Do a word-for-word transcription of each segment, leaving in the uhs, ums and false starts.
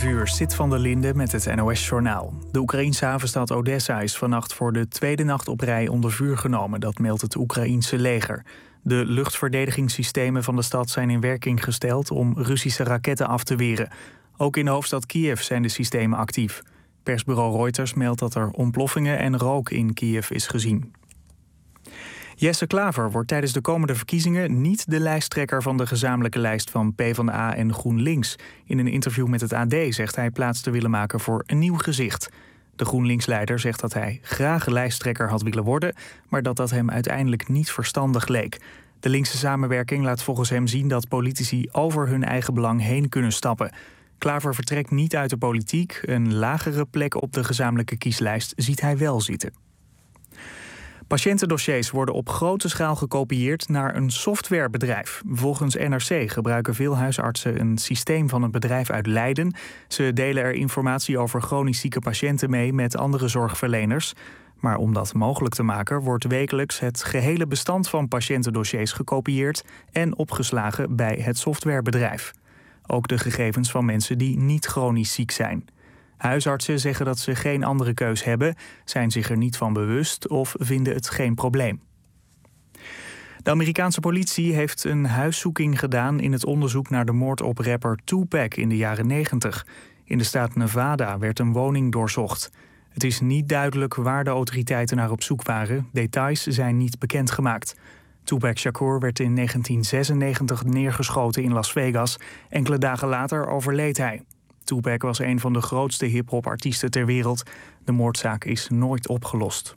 uur, Sit van der Linde met het N O S-journaal. De Oekraïense havenstad Odessa is vannacht voor de tweede nacht op rij onder vuur genomen. Dat meldt het Oekraïense leger. De luchtverdedigingssystemen van de stad zijn in werking gesteld om Russische raketten af te weren. Ook in de hoofdstad Kiev zijn de systemen actief. Persbureau Reuters meldt dat er ontploffingen en rook in Kiev is gezien. Jesse Klaver wordt tijdens de komende verkiezingen niet de lijsttrekker van de gezamenlijke lijst van PvdA en GroenLinks. In een interview met het A D zegt hij plaats te willen maken voor een nieuw gezicht. De GroenLinks-leider zegt dat hij graag lijsttrekker had willen worden, maar dat dat hem uiteindelijk niet verstandig leek. De linkse samenwerking laat volgens hem zien dat politici over hun eigen belang heen kunnen stappen. Klaver vertrekt niet uit de politiek. Een lagere plek op de gezamenlijke kieslijst ziet hij wel zitten. Patiëntendossiers worden op grote schaal gekopieerd naar een softwarebedrijf. Volgens N R C gebruiken veel huisartsen een systeem van een bedrijf uit Leiden. Ze delen er informatie over chronisch zieke patiënten mee met andere zorgverleners. Maar om dat mogelijk te maken wordt wekelijks het gehele bestand van patiëntendossiers gekopieerd en opgeslagen bij het softwarebedrijf. Ook de gegevens van mensen die niet chronisch ziek zijn. Huisartsen zeggen dat ze geen andere keus hebben, zijn zich er niet van bewust of vinden het geen probleem. De Amerikaanse politie heeft een huiszoeking gedaan in het onderzoek naar de moord op rapper Tupac in de jaren negentig. In de staat Nevada werd een woning doorzocht. Het is niet duidelijk waar de autoriteiten naar op zoek waren. Details zijn niet bekendgemaakt. Tupac Shakur werd in negentien zesennegentig neergeschoten in Las Vegas. Enkele dagen later overleed hij. Tupac was een van de grootste hip-hop-artiesten ter wereld. De moordzaak is nooit opgelost.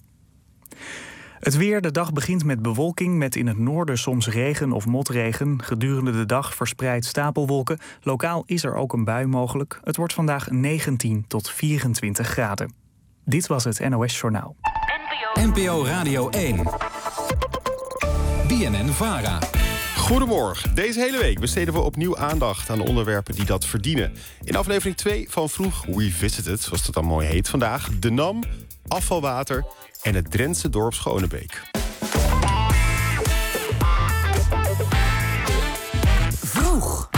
Het weer. De dag begint met bewolking, met in het noorden soms regen of motregen. Gedurende de dag verspreid stapelwolken. Lokaal is er ook een bui mogelijk. Het wordt vandaag negentien tot vierentwintig graden. Dit was het N O S-journaal. N P O Radio één. B N N-Vara. Goedemorgen. Deze hele week besteden we opnieuw aandacht aan de onderwerpen die dat verdienen. In aflevering twee van Vroeg Revisited, zoals dat dan mooi heet, vandaag de NAM, afvalwater en het Drentse dorp Schonebeek. Vroeg.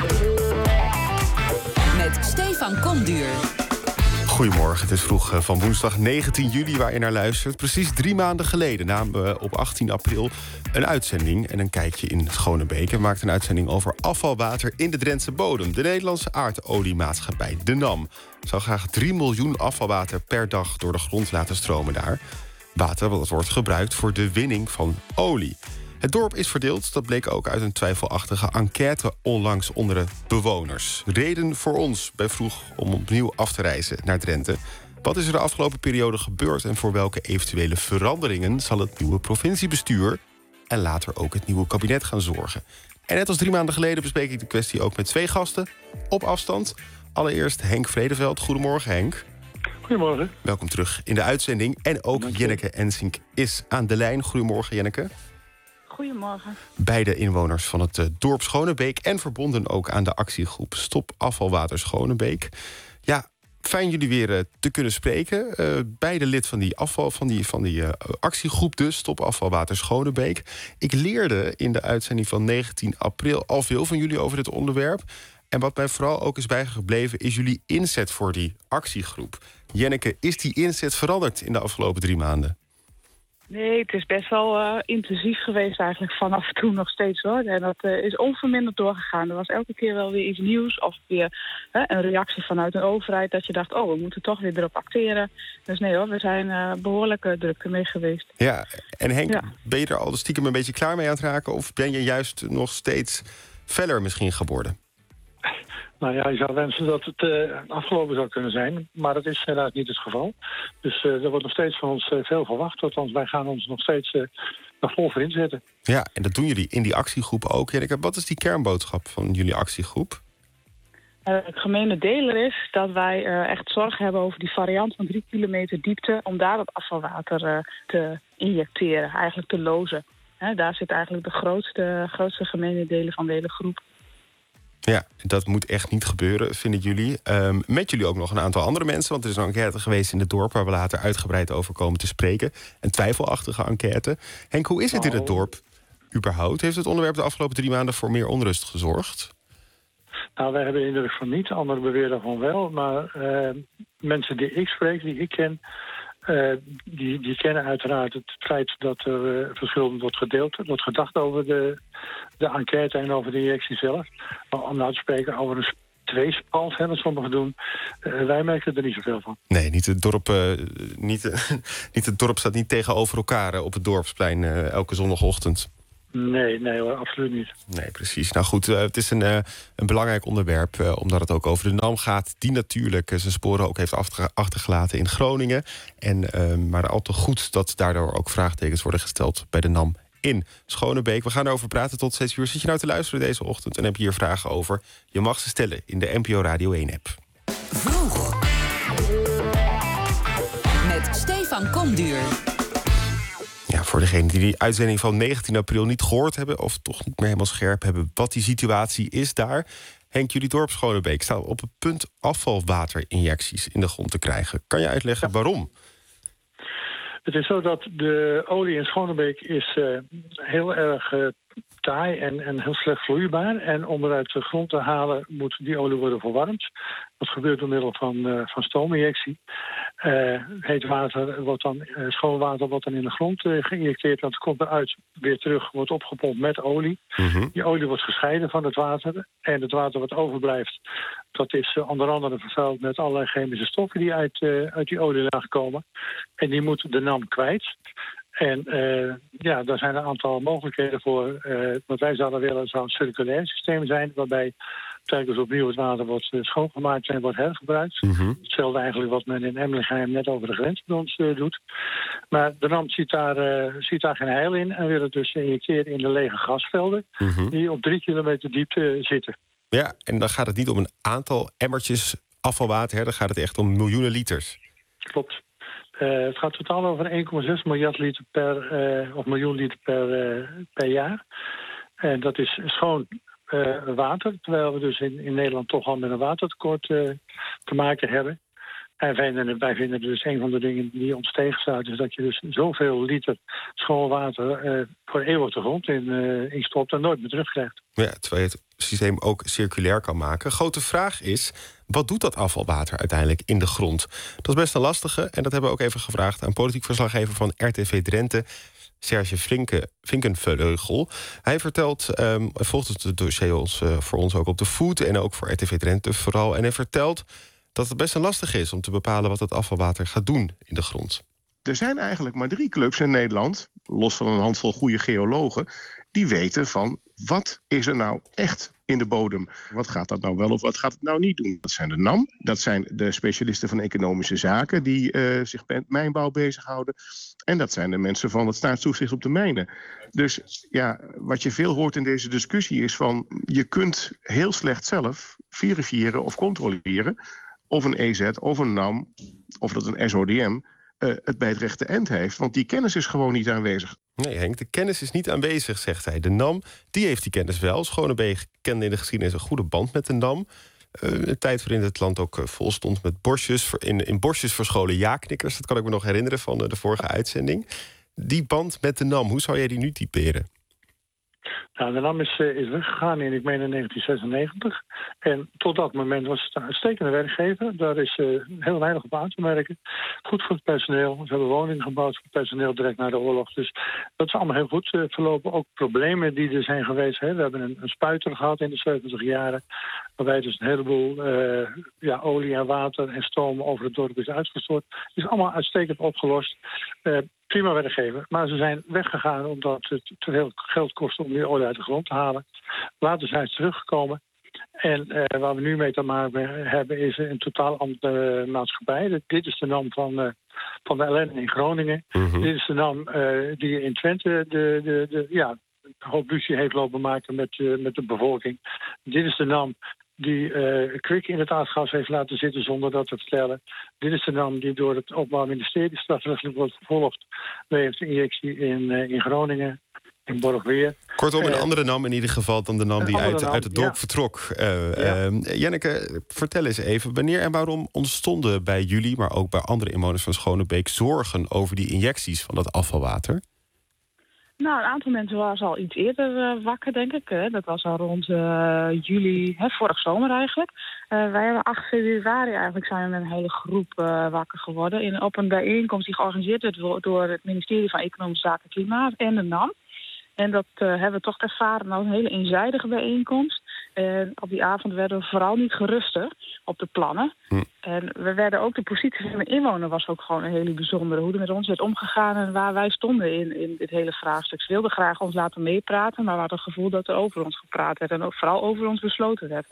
Met Stefan Komduur. Goedemorgen, het is Vroeg van woensdag negentien juli waar je naar luistert. Precies drie maanden geleden namen we op achttien april een uitzending en een kijkje in Schonebeek. We maakten een uitzending over afvalwater in de Drentse bodem. De Nederlandse aardoliemaatschappij, de NAM, zou graag drie miljoen afvalwater per dag door de grond laten stromen daar. Water dat wordt gebruikt voor de winning van olie. Het dorp is verdeeld, dat bleek ook uit een twijfelachtige enquête onlangs onder de bewoners. Reden voor ons bij Vroeg om opnieuw af te reizen naar Drenthe. Wat is er de afgelopen periode gebeurd en voor welke eventuele veranderingen zal het nieuwe provinciebestuur en later ook het nieuwe kabinet gaan zorgen? En net als drie maanden geleden bespreek ik de kwestie ook met twee gasten op afstand. Allereerst Henk Vredeveld. Goedemorgen, Henk. Goedemorgen. Welkom terug in de uitzending. En ook Jenneke Ensink is aan de lijn. Goedemorgen, Jenneke. Goedemorgen. Beide inwoners van het uh, dorp Schonebeek en verbonden ook aan de actiegroep Stop Afvalwater Schonebeek. Ja, fijn jullie weer uh, te kunnen spreken. Uh, beide lid van die, afval, van die, van die uh, actiegroep dus, Stop Afvalwater Schonebeek. Ik leerde in de uitzending van negentien april al veel van jullie over dit onderwerp. En wat mij vooral ook is bijgebleven is jullie inzet voor die actiegroep. Jenneke, is die inzet veranderd in de afgelopen drie maanden? Nee, het is best wel uh, intensief geweest eigenlijk vanaf toen nog steeds hoor. En dat uh, is onverminderd doorgegaan. Er was elke keer wel weer iets nieuws of weer uh, een reactie vanuit een overheid dat je dacht, oh, we moeten toch weer erop acteren. Dus nee hoor, we zijn uh, behoorlijk uh, druk ermee geweest. Ja, en Henk, ja. Ben je er al stiekem een beetje klaar mee aan het raken of ben je juist nog steeds feller misschien geworden? Nou ja, je zou wensen dat het uh, afgelopen zou kunnen zijn, maar dat is helaas niet het geval. Dus uh, er wordt nog steeds van ons uh, veel verwacht, althans wij gaan ons nog steeds uh, nog vol voor inzetten. Ja, en dat doen jullie in die actiegroep ook. Ja, wat is die kernboodschap van jullie actiegroep? Uh, het gemene deler is dat wij uh, echt zorg hebben over die variant van drie kilometer diepte om daar dat afvalwater uh, te injecteren, eigenlijk te lozen. He, daar zit eigenlijk de grootste, grootste gemene delen van de hele groep. Ja, dat moet echt niet gebeuren, vinden jullie. Um, met jullie ook nog een aantal andere mensen, want er is een enquête geweest in het dorp waar we later uitgebreid over komen te spreken. Een twijfelachtige enquête. Henk, hoe is het in het dorp überhaupt? Heeft het onderwerp de afgelopen drie maanden voor meer onrust gezorgd? Nou, wij hebben de indruk van niet. Anderen beweren van wel. Maar uh, mensen die ik spreek, die ik ken... Uh, die, die kennen uiteraard het feit dat er uh, verschillend wordt gedeeld. Er wordt gedacht over de, de enquête en over de injectie zelf. Maar om nou te spreken over een tweespalt, hè, wat sommigen doen... Uh, wij merken er niet zoveel van. Nee, niet het dorp, uh, niet, niet het dorp staat niet tegenover elkaar uh, op het dorpsplein uh, elke zondagochtend. Nee, nee hoor, absoluut niet. Nee, precies. Nou goed, uh, het is een, uh, een belangrijk onderwerp... Uh, omdat het ook over de NAM gaat... die natuurlijk uh, zijn sporen ook heeft afge- achtergelaten in Groningen. En, uh, maar al te goed dat daardoor ook vraagtekens worden gesteld... bij de NAM in Schonebeek. We gaan erover praten tot zes uur. Zit je nou te luisteren deze ochtend en heb je hier vragen over? Je mag ze stellen in de N P O Radio één-app. Vroeg. Met Stefan Komduur. Ja, voor degenen die die uitzending van negentien april niet gehoord hebben... of toch niet meer helemaal scherp hebben wat die situatie is daar... Henk, jullie dorp Schonebeek staat op het punt afvalwaterinjecties in de grond te krijgen. Kan je uitleggen ja. waarom? Het is zo dat de olie in Schonebeek is uh, heel erg uh, taai en, en heel slecht vloeibaar. En om er uit de grond te halen moet die olie worden verwarmd. Dat gebeurt door middel van, uh, van stoominjectie. Uh, heet water wordt dan, uh, schoon water wordt dan in de grond uh, geïnjecteerd. Dat komt eruit, weer terug, wordt opgepompt met olie. Mm-hmm. Die olie wordt gescheiden van het water. En het water wat overblijft, dat is uh, onder andere vervuild met allerlei chemische stoffen die uit, uh, uit die olielaag komen. En die moet de NAM kwijt. En uh, ja, daar zijn een aantal mogelijkheden voor. Uh, wat wij zouden willen zou een circulair systeem zijn... waarbij telkens opnieuw het water wordt uh, schoongemaakt en wordt hergebruikt. Mm-hmm. Hetzelfde eigenlijk wat men in Emmelingheim net over de grens bij ons uh, doet. Maar de NAM ziet daar, uh, ziet daar geen heil in... en wil het dus injecteren in de lege gasvelden... Mm-hmm. die op drie kilometer diepte uh, zitten. Ja, en dan gaat het niet om een aantal emmertjes afvalwater... Hè, dan gaat het echt om miljoenen liters. Klopt. Uh, het gaat totaal over één komma zes miljard liter per, uh, of miljoen liter per, uh, per jaar. En dat is schoon uh, water, terwijl we dus in, in Nederland toch al met een watertekort uh, te maken hebben. En wij vinden, wij vinden dus een van de dingen die ons tegenstaat... is dat je dus zoveel liter schoon water uh, voor eeuwig de grond in, uh, in stopt en nooit meer terugkrijgt. Ja, terwijl je het systeem ook circulair kan maken. Grote vraag is, wat doet dat afvalwater uiteindelijk in de grond? Dat is best een lastige en dat hebben we ook even gevraagd... aan politiek verslaggever van R T V Drenthe, Serge Flinke, Vinkenvleugel. Hij vertelt, um, hij volgt het dossier ons, uh, voor ons ook op de voet... en ook voor R T V Drenthe vooral. En hij vertelt dat het best een lastig is om te bepalen... wat het afvalwater gaat doen in de grond. Er zijn eigenlijk maar drie clubs in Nederland... los van een handvol goede geologen... die weten van wat is er nou echt in de bodem. Wat gaat dat nou wel of wat gaat het nou niet doen? Dat zijn de NAM, dat zijn de specialisten van economische zaken... die uh, zich met mijnbouw bezighouden. En dat zijn de mensen van het staatstoezicht op de mijnen. Dus ja, wat je veel hoort in deze discussie is van... je kunt heel slecht zelf verifiëren of controleren... of een E Z of een NAM of dat een S O D M... Uh, het bij het rechte eind heeft. Want die kennis is gewoon niet aanwezig. Nee, Henk, de kennis is niet aanwezig, zegt hij. De NAM, die heeft die kennis wel. Schonebeek kende in de geschiedenis een goede band met de NAM. Uh, een tijd waarin het land ook uh, vol stond met borstjes... in, in borstjes verscholen ja-knikkers. Dat kan ik me nog herinneren van uh, de vorige uitzending. Die band met de NAM, hoe zou jij die nu typeren? Nou, de NAM is, uh, is weggegaan in, ik meen, in negentien zesennegentig. En tot dat moment was het een uitstekende werkgever. Daar is uh, heel weinig op aan te merken. Goed voor het personeel. Ze hebben woningen gebouwd voor het personeel direct na de oorlog. Dus dat is allemaal heel goed uh, verlopen. Ook problemen die er zijn geweest. Hè. We hebben een, een spuiter gehad in de zeventig jaren. Waarbij dus een heleboel uh, ja, olie en water en stoom over het dorp is uitgestort. Het is allemaal uitstekend opgelost. Uh, Prima werkgever, maar ze zijn weggegaan omdat het te veel geld kost om die olie uit de grond te halen. Later zijn ze teruggekomen. En uh, waar we nu mee te maken hebben is een totaal andere maatschappij. Dit is de NAM van, uh, van de ellende in Groningen. Mm-hmm. Dit is de NAM uh, die in Twente de, de, de, ja, een hoop ruzie heeft lopen maken met, uh, met de bevolking. Dit is de NAM die uh, kwik in het aardgas heeft laten zitten zonder dat te vertellen. Dit is de NAM die door het Openbaar Ministerie strafrechtelijk wordt vervolgd. We heeft een injectie in, uh, in Groningen, in Borgweer. Kortom, een uh, andere NAM in ieder geval dan de NAM die uit, NAM, uit het dorp ja. vertrok. Uh, ja. uh, Janneke, vertel eens even, wanneer en waarom ontstonden bij jullie... maar ook bij andere inwoners van Schonebeek zorgen over die injecties van dat afvalwater? Nou, een aantal mensen waren al iets eerder uh, wakker, denk ik. Hè. Dat was al rond uh, juli, hè, vorig zomer eigenlijk. Uh, wij hebben acht februari eigenlijk zijn we met een hele groep uh, wakker geworden. In, op een bijeenkomst die georganiseerd werd door het ministerie van Economische Zaken en Klimaat en de N A M. En dat uh, hebben we toch ervaren als een hele eenzijdige bijeenkomst. En op die avond werden we vooral niet geruster op de plannen. Hm. En we werden ook, de positie van de inwoner was ook gewoon een hele bijzondere. Hoe er met ons werd omgegaan en waar wij stonden in, in dit hele vraagstuk. Ze wilden graag ons laten meepraten, maar we hadden het gevoel dat er over ons gepraat werd. En ook vooral over ons besloten werd.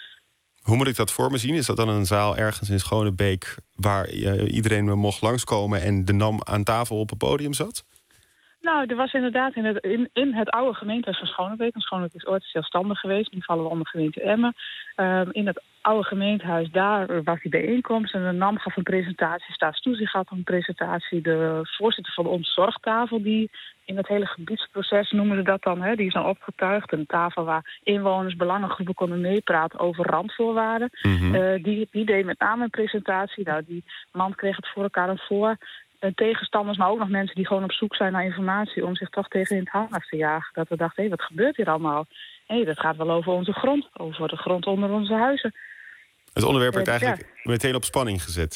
Hoe moet ik dat voor me zien? Is dat dan een zaal ergens in Schonebeek waar uh, iedereen mocht langskomen en de N A M aan tafel op het podium zat? Nou, er was inderdaad in het, in, in het oude gemeentehuis van Schonebeek. Want Schonebeek is ooit zelfstandig geweest. Nu vallen we onder gemeente Emmen. Um, in het oude gemeentehuis, daar was die bijeenkomst. En de N A M gaf een presentatie. Staatstoezicht gaf een presentatie. De voorzitter van onze zorgtafel, die in het hele gebiedsproces noemen ze dat dan. Hè, die is dan opgetuigd. Een tafel waar inwoners, belangengroepen konden meepraten over randvoorwaarden. Mm-hmm. Uh, die, die deed met name een presentatie. Nou, die man kreeg het voor elkaar en voor. Tegenstanders, maar ook nog mensen die gewoon op zoek zijn naar informatie om zich toch tegen in het harnas te jagen. Dat we dachten, hé, hey, wat gebeurt hier allemaal? Hé, hey, dat gaat wel over onze grond, over de grond onder onze huizen. Het onderwerp werd eigenlijk ja. meteen op spanning gezet.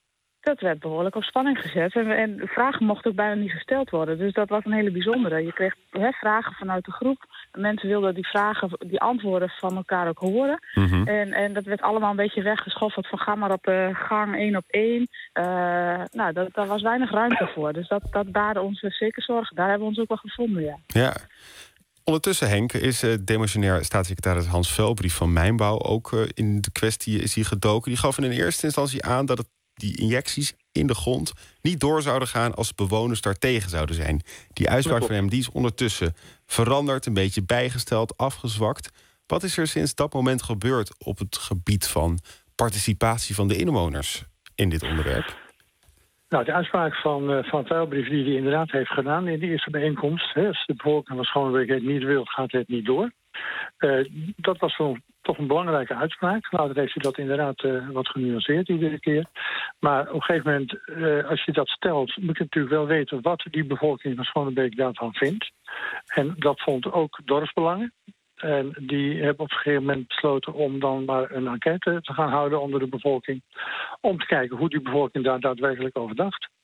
Dat werd behoorlijk op spanning gezet. En, en vragen mochten ook bijna niet gesteld worden. Dus dat was een hele bijzondere. Je kreeg hè, vragen vanuit de groep. Mensen wilden die vragen, die antwoorden van elkaar ook horen. Mm-hmm. En, en dat werd allemaal een beetje weggeschoffeld van ga maar op de gang één op één. Uh, nou, dat, daar was weinig ruimte voor. Dus dat, dat baarde ons zeker zorgen. Daar hebben we ons ook wel gevonden, ja. Ja. Ondertussen, Henk, is uh, demissionair staatssecretaris Hans Velbrief van Mijnbouw ook uh, in de kwestie is hij gedoken. Die gaf in eerste instantie aan dat het die injecties in de grond niet door zouden gaan als bewoners daartegen zouden zijn. Die uitspraak van hem die is ondertussen veranderd, een beetje bijgesteld, afgezwakt. Wat is er sinds dat moment gebeurd op het gebied van participatie van de inwoners in dit onderwerp? Nou, de uitspraak van, uh, van Velbrief die hij inderdaad heeft gedaan in de eerste bijeenkomst. Hè, als de bevolking van Schonebeek het niet wil, gaat het niet door. Uh, dat was zo'n toch een belangrijke uitspraak. Later heeft hij dat inderdaad uh, wat genuanceerd iedere keer. Maar op een gegeven moment, uh, als je dat stelt, moet je natuurlijk wel weten wat die bevolking van Schonebeek daarvan vindt. En dat vond ook dorpsbelangen. En die hebben op een gegeven moment besloten om dan maar een enquête te gaan houden onder de bevolking. Om te kijken hoe die bevolking daar daadwerkelijk over dacht. Hm.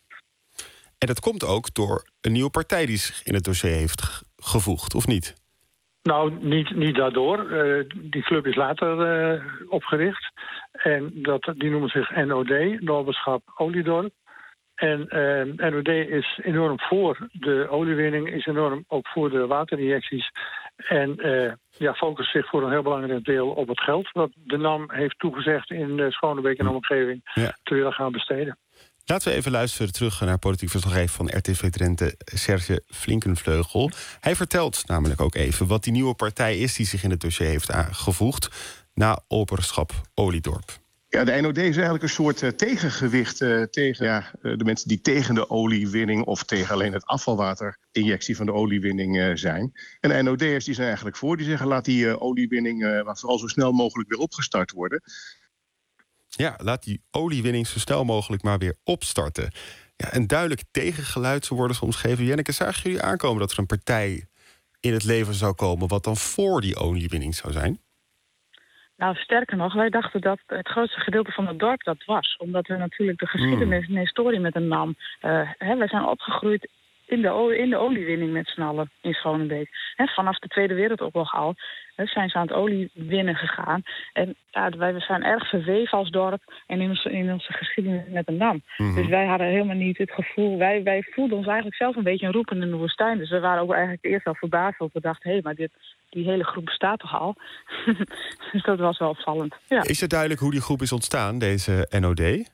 En dat komt ook door een nieuwe partij die zich in het dossier heeft gevoegd, of niet? Nou, niet, niet daardoor. Uh, die club is later uh, opgericht. En dat, die noemen zich N O D, Noberschap Oliedorp. En uh, N O D is enorm voor de oliewinning, is enorm ook voor de waterinjecties. En uh, ja, focust zich voor een heel belangrijk deel op het geld dat de N A M heeft toegezegd in uh, Schonebeek en omgeving ja. te willen gaan besteden. Laten we even luisteren terug naar politiek verslaggever van R T V Drenthe, Serge Flinkenvleugel. Hij vertelt namelijk ook even wat die nieuwe partij is die zich in het dossier heeft aangevoegd na Noberschap Oliedorp. Ja, de N O D is eigenlijk een soort uh, tegengewicht uh, tegen ja, uh, de mensen die tegen de oliewinning of tegen alleen het afvalwaterinjectie van de oliewinning uh, zijn. En de N O D'ers die zijn eigenlijk voor, die zeggen laat die uh, oliewinning uh, vooral zo snel mogelijk weer opgestart worden. Ja, laat die oliewinning zo snel mogelijk maar weer opstarten. Ja, een duidelijk tegengeluid, zo worden ze omschreven. Jenneke, zagen jullie aankomen dat er een partij in het leven zou komen wat dan voor die oliewinning zou zijn? Nou, sterker nog, wij dachten dat het grootste gedeelte van het dorp dat was. Omdat we natuurlijk de geschiedenis en de historie met een N A M... Uh, hè, wij zijn opgegroeid in de, olie, in de oliewinning met z'n allen in Schonebeek. Hè, vanaf de Tweede Wereldoorlog al hè, zijn ze aan het oliewinnen gegaan. En ja, wij zijn erg verweven als dorp en in onze, in onze geschiedenis met een N A M. Mm-hmm. Dus wij hadden helemaal niet het gevoel... Wij, wij voelden ons eigenlijk zelf een beetje een roepen in de woestijn. Dus we waren ook eigenlijk eerst wel verbaasd. Want we dachten, hé, hey, maar dit, die hele groep bestaat toch al? Dus dat was wel opvallend. Ja. Is het duidelijk hoe die groep is ontstaan, deze N O D?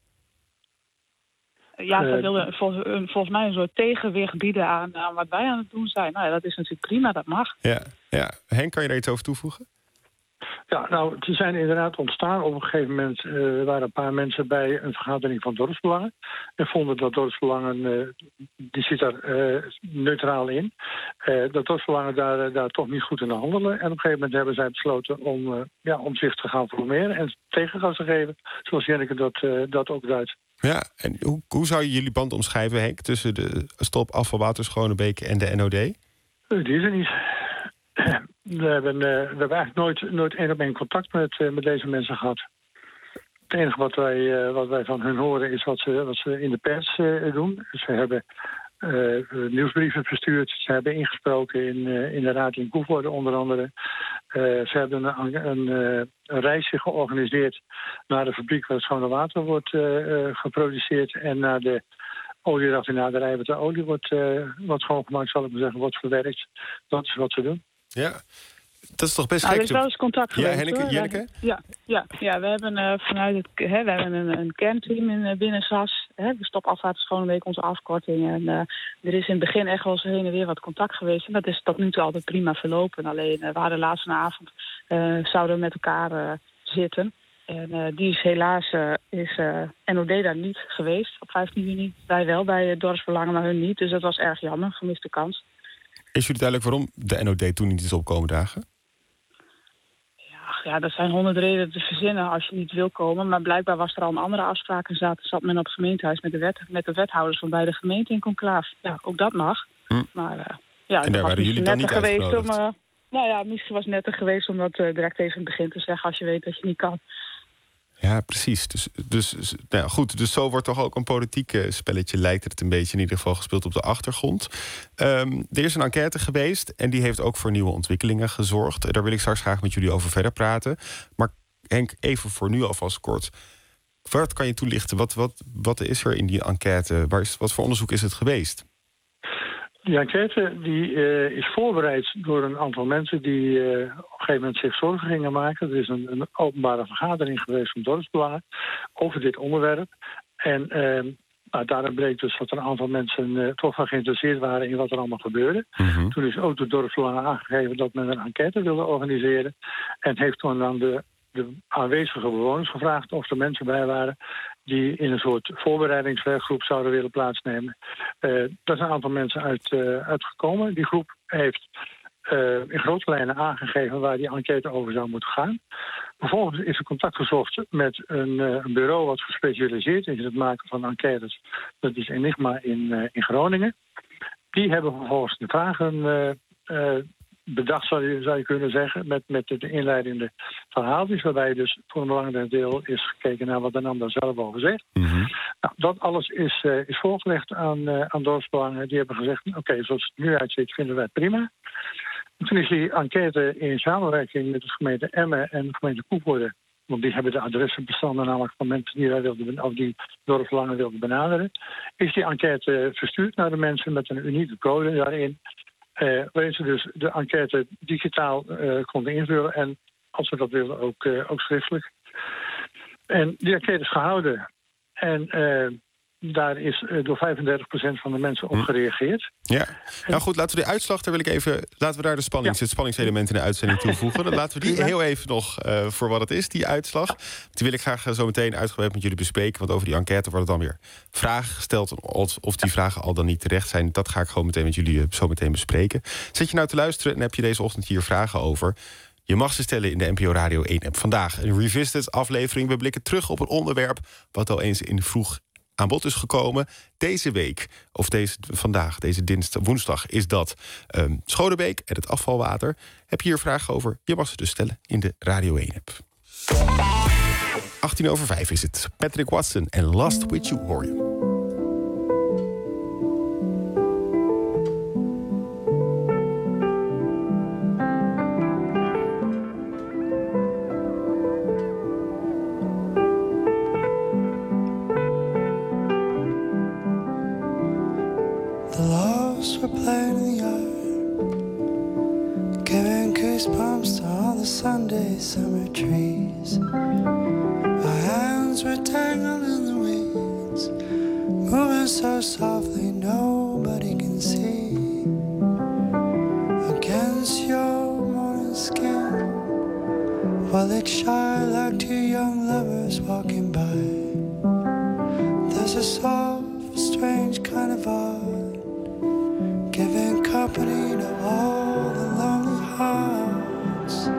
Ja, ze wilden volgens, volgens mij een soort tegenwicht bieden aan, aan wat wij aan het doen zijn. Nou ja, dat is natuurlijk prima, dat mag. Ja, ja. Henk, kan je daar iets over toevoegen? Ja, nou, ze zijn inderdaad ontstaan. Op een gegeven moment uh, waren een paar mensen bij een vergadering van dorpsbelangen. En vonden dat dorpsbelangen, uh, die zit daar uh, neutraal in. Uh, dat dorpsbelangen daar, uh, daar toch niet goed in handelen. En op een gegeven moment hebben zij besloten om, uh, ja, om zich te gaan formeren en tegengas te geven. Zoals Jenneke dat, uh, dat ook duidt. Ja, en hoe, hoe zou je jullie band omschrijven, Henk, tussen de Stop Afvalwater Schonebeek en de N O D? Die is er niet. We hebben, uh, we hebben eigenlijk nooit, nooit één op één contact met, uh, met deze mensen gehad. Het enige wat wij, uh, wat wij van hun horen is wat ze, wat ze in de pers uh, doen. Ze hebben uh, nieuwsbrieven verstuurd. Ze hebben ingesproken in, uh, in de raad in Koevoorde onder andere. Uh, ze hebben een, een, uh, een reisje georganiseerd naar de fabriek waar het schone water wordt uh, uh, geproduceerd. En naar de olieraffinaderij waar de olie wordt, uh, wordt schoongemaakt, zal ik maar zeggen, wordt verwerkt. Dat is wat ze doen. Ja, dat is toch best nou, gek. Er is wel eens contact ja, geweest. Henneke, hoor. Jenneke? Ja, ja, ja, we hebben uh, vanuit het, hè, we hebben een, een kernteam in, uh, binnen S A S. Hè, de Stop Afvalwater Schonebeek, onze afkorting. En uh, er is in het begin echt wel eens heen en weer wat contact geweest. En dat is tot nu toe altijd prima verlopen. Alleen uh, we hadden laatst een avond uh, zouden we met elkaar uh, zitten. En uh, die is helaas uh, is uh, N O D daar niet geweest op vijftien juni. Wij wel bij uh, Dorpsbelangen, maar hun niet. Dus dat was erg jammer, gemiste kans. Is jullie duidelijk waarom de N O D toen niet is opkomen dagen? Ja, er zijn honderd redenen te verzinnen als je niet wil komen. Maar blijkbaar was er al een andere afspraak. En zat, zat men op het gemeentehuis met de, wet, met de wethouders van beide gemeenten in conclave. Ja, ook dat mag. Hm. Maar uh, ja, en daar waren jullie dan niet geweest uitgenodigd? om, uh, nou ja, misschien was het netter geweest om dat uh, direct even in het begin te zeggen als je weet dat je niet kan. Ja, precies. Dus, dus nou ja, goed, dus zo wordt toch ook een politiek uh, spelletje, lijkt het een beetje in ieder geval, gespeeld op de achtergrond. Um, er is een enquête geweest en die heeft ook voor nieuwe ontwikkelingen gezorgd. Daar wil ik straks graag met jullie over verder praten. Maar Henk, even voor nu alvast kort. Wat kan je toelichten? Wat, wat, wat is er in die enquête? Waar is, wat voor onderzoek is het geweest? Die enquête die, uh, is voorbereid door een aantal mensen die uh, op een gegeven moment zich zorgen gingen maken. Er is een, een openbare vergadering geweest van dorpsbelangen over dit onderwerp. En uh, nou, daarin bleek dus dat een aantal mensen uh, toch wel geïnteresseerd waren in wat er allemaal gebeurde. Mm-hmm. Toen is ook de dorpsbelangen aangegeven dat men een enquête wilde organiseren. En heeft toen aan de, de aanwezige bewoners gevraagd of er mensen bij waren die in een soort voorbereidingswerkgroep zouden willen plaatsnemen. Uh, daar zijn een aantal mensen uit, uh, uitgekomen. Die groep heeft uh, in grote lijnen aangegeven waar die enquête over zou moeten gaan. Vervolgens is er contact gezocht met een, uh, een bureau wat gespecialiseerd is in het maken van enquêtes. Dat is Enigma in, uh, in Groningen. Die hebben vervolgens de vragen uh, uh, bedacht, zou je, zou je kunnen zeggen, met, met de inleidende verhaaltjes, waarbij dus voor een belangrijk deel is gekeken naar wat de NAM daar zelf over zegt. Mm-hmm. Nou, dat alles is, uh, is voorgelegd aan, uh, aan dorpsbelangen. Die hebben gezegd, oké, okay, zoals het nu uitziet, vinden wij het prima. En toen is die enquête in samenwerking met de gemeente Emmen en de gemeente Koevoorde, want die hebben de adressenbestanden namelijk van mensen die, wij wilden, of die dorpsbelangen wilden benaderen, is die enquête verstuurd naar de mensen met een unieke code daarin. Uh, waarin ze dus de enquête digitaal uh, konden invullen en als ze dat wilden ook, uh, ook schriftelijk. En die enquête is gehouden en uh, daar is uh, door vijfendertig procent van de mensen op gereageerd. Ja, nou goed, laten we de uitslag, daar wil ik even, laten we daar de spannings, ja. het spanningselement in de uitzending toevoegen. Dan laten we die heel even nog uh, voor wat het is, die uitslag. Die wil ik graag uh, zo meteen uitgebreid met jullie bespreken, want over die enquête worden dan weer vragen gesteld. Of, of die vragen al dan niet terecht zijn, dat ga ik gewoon meteen met jullie uh, zo meteen bespreken. Zit je nou te luisteren en heb je deze ochtend hier vragen over? Je mag ze stellen in de N P O Radio één app. Vandaag een Revisited aflevering. We blikken terug op een onderwerp wat al eens in vroeg aan bod is gekomen. Deze week, of deze, vandaag, deze dinsdag, woensdag, is dat um, Schonebeek en het afvalwater. Heb je hier vragen over? Je mag ze dus stellen in de Radio één app. achttien over vijf is het. Patrick Watson en Lost With You hoor je. We're playing in the yard, giving goosebumps to all the Sunday summer trees. Our hands were tangled in the weeds, moving so softly nobody can see. Against your morning skin, while it shine like two young lovers walking by. There's a soft, strange kind of art, giving company to all the lonely hearts.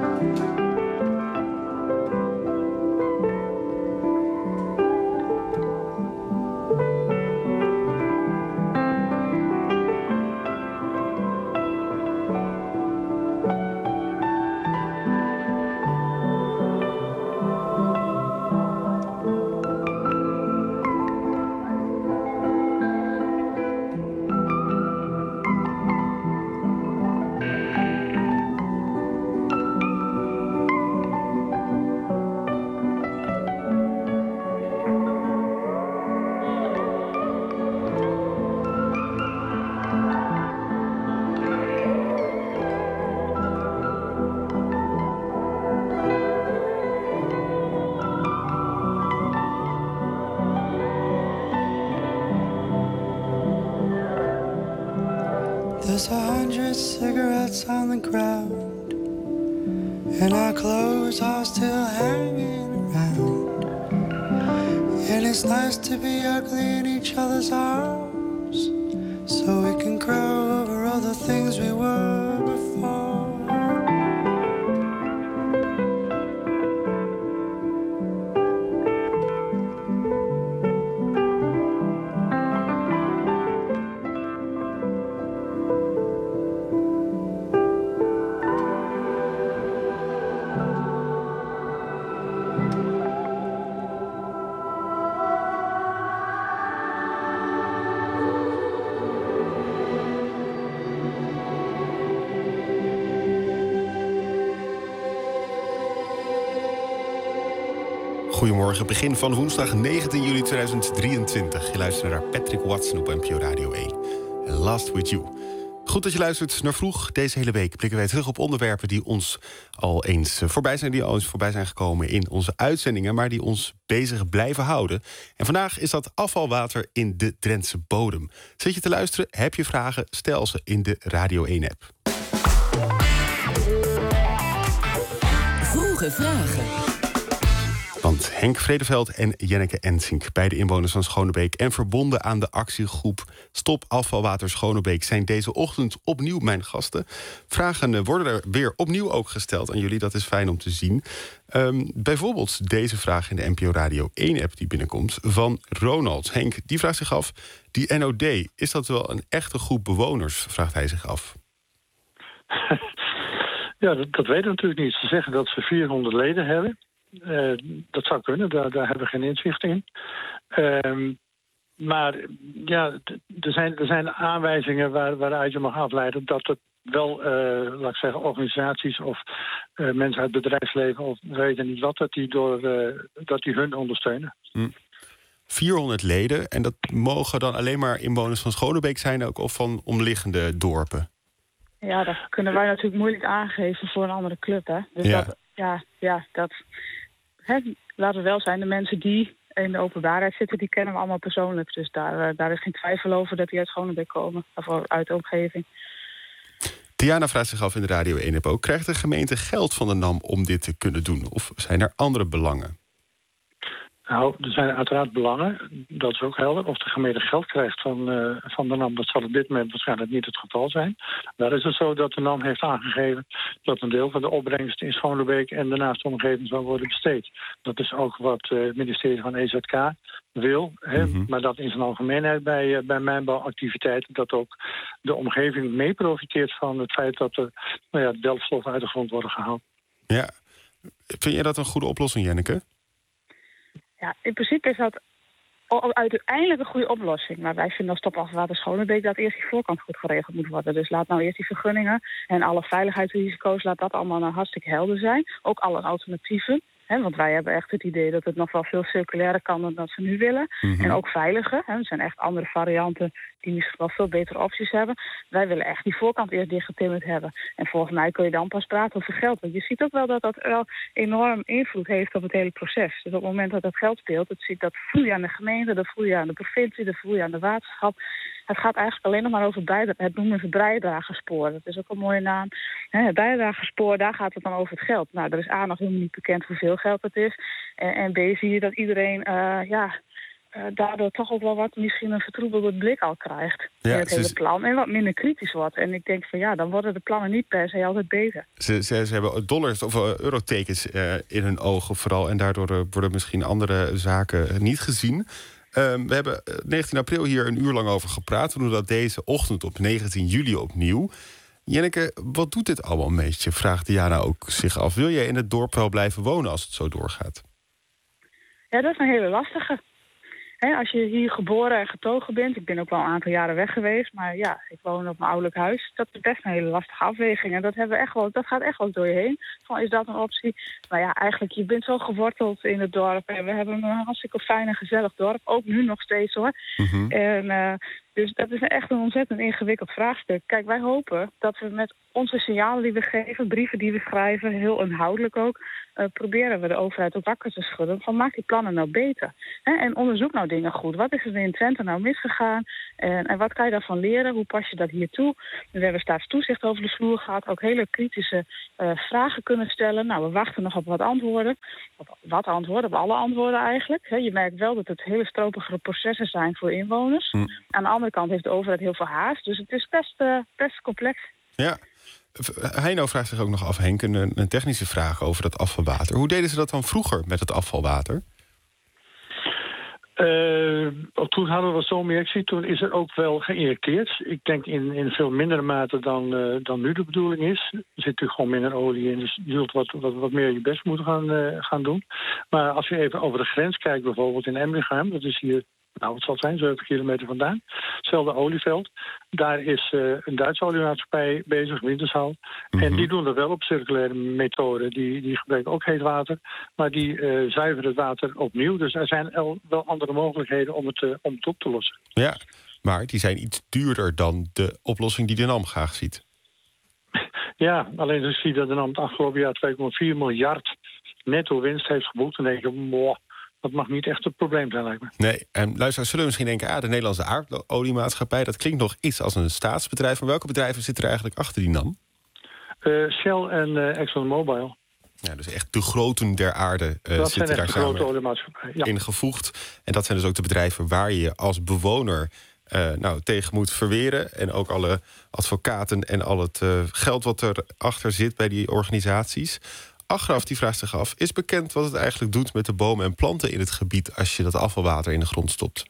There's a hundred cigarettes on the ground, and our clothes are still hanging around. And it's nice to be ugly in each other's arms, so we can grow over all the things we were before. Goedemorgen, begin van woensdag negentien juli tweeduizend drieëntwintig. Je luistert naar Patrick Watson op N P O Radio één. En Last With You. Goed dat je luistert naar Vroeg. Deze hele week blikken wij terug op onderwerpen die ons al eens voorbij zijn, die al eens voorbij zijn gekomen in onze uitzendingen, maar die ons bezig blijven houden. En vandaag is dat afvalwater in de Drentse bodem. Zit je te luisteren? Heb je vragen? Stel ze in de Radio één-app. Vroege vragen. Want Henk Vredeveld en Jenneke Ensink, beide inwoners van Schonebeek en verbonden aan de actiegroep Stop Afvalwater Schonebeek, zijn deze ochtend opnieuw mijn gasten. Vragen worden er weer opnieuw ook gesteld aan jullie, dat is fijn om te zien. Um, bijvoorbeeld deze vraag in de N P O Radio één-app die binnenkomt van Ronald. Henk, die vraagt zich af, die N O D, is dat wel een echte groep bewoners, vraagt hij zich af. Ja, dat, dat weten we natuurlijk niet. Ze zeggen dat ze vierhonderd leden hebben. Uh, dat zou kunnen, daar, daar hebben we geen inzicht in. Uh, maar ja, d- er zijn, er zijn aanwijzingen waar, waaruit je mag afleiden dat het wel, uh, laat ik zeggen, organisaties of uh, mensen uit het bedrijfsleven of weten niet wat, dat die, door, uh, dat die hun ondersteunen. Hm. vierhonderd leden, en dat mogen dan alleen maar inwoners van Schonebeek zijn ook, of van omliggende dorpen? Ja, dat kunnen wij natuurlijk moeilijk aangeven voor een andere club, hè. Dus Ja. dat, ja, ja, dat... Hè, laten we wel zijn, de mensen die in de openbaarheid zitten, die kennen we allemaal persoonlijk. Dus daar, uh, daar is geen twijfel over dat die uit Schonebeek komen, of uit de omgeving. Diana vraagt zich af in de Radio één-app ook, krijgt de gemeente geld van de N A M om dit te kunnen doen? Of zijn er andere belangen? Nou, er zijn uiteraard belangen, dat is ook helder. Of de gemeente geld krijgt van, uh, van de N A M, dat zal op dit moment waarschijnlijk niet het geval zijn. Daar is het zo dat de N A M heeft aangegeven dat een deel van de opbrengst in Schonebeek en daarnaast de omgeving zal worden besteed. Dat is ook wat uh, het ministerie van E Z K wil, hè, Mm-hmm. maar dat in zijn algemeenheid bij, uh, bij mijnbouwactiviteiten, dat ook de omgeving mee profiteert van het feit dat er nou ja, delfstoffen uit de grond worden gehaald. Ja. Vind jij dat een goede oplossing, Jenneke? Ja, in principe is dat uiteindelijk een goede oplossing. Maar wij vinden als Stop Afvalwater Schonebeek dat eerst die voorkant goed geregeld moet worden. Dus laat nou eerst die vergunningen en alle veiligheidsrisico's, laat dat allemaal nou hartstikke helder zijn. Ook alle alternatieven. He, want wij hebben echt het idee dat het nog wel veel circulairder kan dan dat ze nu willen. Mm-hmm. En ook veiliger. He, er zijn echt andere varianten die misschien wel veel betere opties hebben. Wij willen echt die voorkant eerst dichtgetimmerd hebben. En volgens mij kun je dan pas praten over geld. Want je ziet ook wel dat dat wel enorm invloed heeft op het hele proces. Dus op het moment dat dat geld speelt, dat, dat voel je aan de gemeente, dat voel je aan de provincie, dat voel je aan de waterschap. Het gaat eigenlijk alleen nog maar over bijdrage. Het noemen ze bijdragerspoor. Dat is ook een mooie naam. He, het bijdragerspoor, daar gaat het dan over het geld. Nou, er is A nog helemaal niet bekend hoeveel geld het is. En, en B zie je dat iedereen uh, ja, uh, daardoor toch ook wel wat misschien een vertroebelde blik al krijgt. Ja, in het hele ze, plan. En wat minder kritisch wordt. En ik denk van ja, dan worden de plannen niet per se altijd beter. Ze, ze, ze hebben dollars of uh, eurotekens uh, in hun ogen vooral. En daardoor uh, worden misschien andere zaken niet gezien. Um, we hebben negentien april hier een uur lang over gepraat. We doen dat deze ochtend op negentien juli opnieuw. Jenneke, wat doet dit allemaal met je? Vraagt Diana ook zich af. Wil jij in het dorp wel blijven wonen als het zo doorgaat? Ja, dat is een hele lastige. He, als je hier geboren en getogen bent, ik ben ook wel een aantal jaren weg geweest, maar ja, ik woon op mijn ouderlijk huis. Dat is best een hele lastige afweging en dat, hebben we echt wel, dat gaat echt wel door je heen. Van, is dat een optie? Maar ja, eigenlijk, je bent zo geworteld in het dorp en we hebben een hartstikke fijn en gezellig dorp. Ook nu nog steeds hoor. Mm-hmm. En uh, Dus dat is echt een ontzettend ingewikkeld vraagstuk. Kijk, wij hopen dat we met onze signalen die we geven, brieven die we schrijven, heel inhoudelijk ook, uh, proberen we de overheid ook wakker te schudden van maak die plannen nou beter. Hè? En onderzoek nou dingen goed. Wat is er in Twente nou misgegaan? En, en wat kan je daarvan leren? Hoe pas je dat hier toe? We hebben staatstoezicht over de vloer gehad, ook hele kritische uh, vragen kunnen stellen. Nou, we wachten nog op wat antwoorden. Op wat antwoorden? Op alle antwoorden eigenlijk. Hè? Je merkt wel dat het hele stropigere processen zijn voor inwoners. Hm. Aan de andere kant heeft de overheid heel veel haast. Dus het is best, uh, best complex. Ja. Heino vraagt zich ook nog af, Henk, een, een technische vraag over dat afvalwater. Hoe deden ze dat dan vroeger met het afvalwater? Uh, toen hadden we zo'n reactie. Toen is er ook wel geïnjecteerd. Ik denk in, in veel mindere mate dan, uh, dan nu de bedoeling is. Er zit natuurlijk gewoon minder olie in. Dus je zult wat, wat, wat meer je best moeten gaan, uh, gaan doen. Maar als je even over de grens kijkt, bijvoorbeeld in Emmeringham, dat is hier, nou wat zal het zijn, zeven kilometer vandaan. Hetzelfde olieveld. Daar is uh, een Duitse oliemaatschappij bezig, Wintershall. Mm-hmm. En die doen dat wel op circulaire methoden. Die, die gebruiken ook heet water. Maar die uh, zuiveren het water opnieuw. Dus er zijn wel andere mogelijkheden om het, uh, om het op te lossen. Ja, maar die zijn iets duurder dan de oplossing die de NAM graag ziet. Ja, alleen als je ziet dat de NAM het afgelopen jaar twee komma vier miljard netto winst heeft geboekt, dan denk je, boah, dat mag niet echt het probleem zijn, lijkt me. Nee, en luisteraars zullen misschien denken, ah, de Nederlandse aardoliemaatschappij, dat klinkt nog iets als een staatsbedrijf. Maar welke bedrijven zitten er eigenlijk achter die NAM? Uh, Shell en uh, ExxonMobil. Ja, dus echt de groten der aarde uh, dat zitten daar de samen ja. in gevoegd. En dat zijn dus ook de bedrijven waar je als bewoner uh, nou, tegen moet verweren. En ook alle advocaten en al het uh, geld wat erachter zit bij die organisaties. Agraf die vraagt zich af, is bekend wat het eigenlijk doet met de bomen en planten in het gebied als je dat afvalwater in de grond stopt?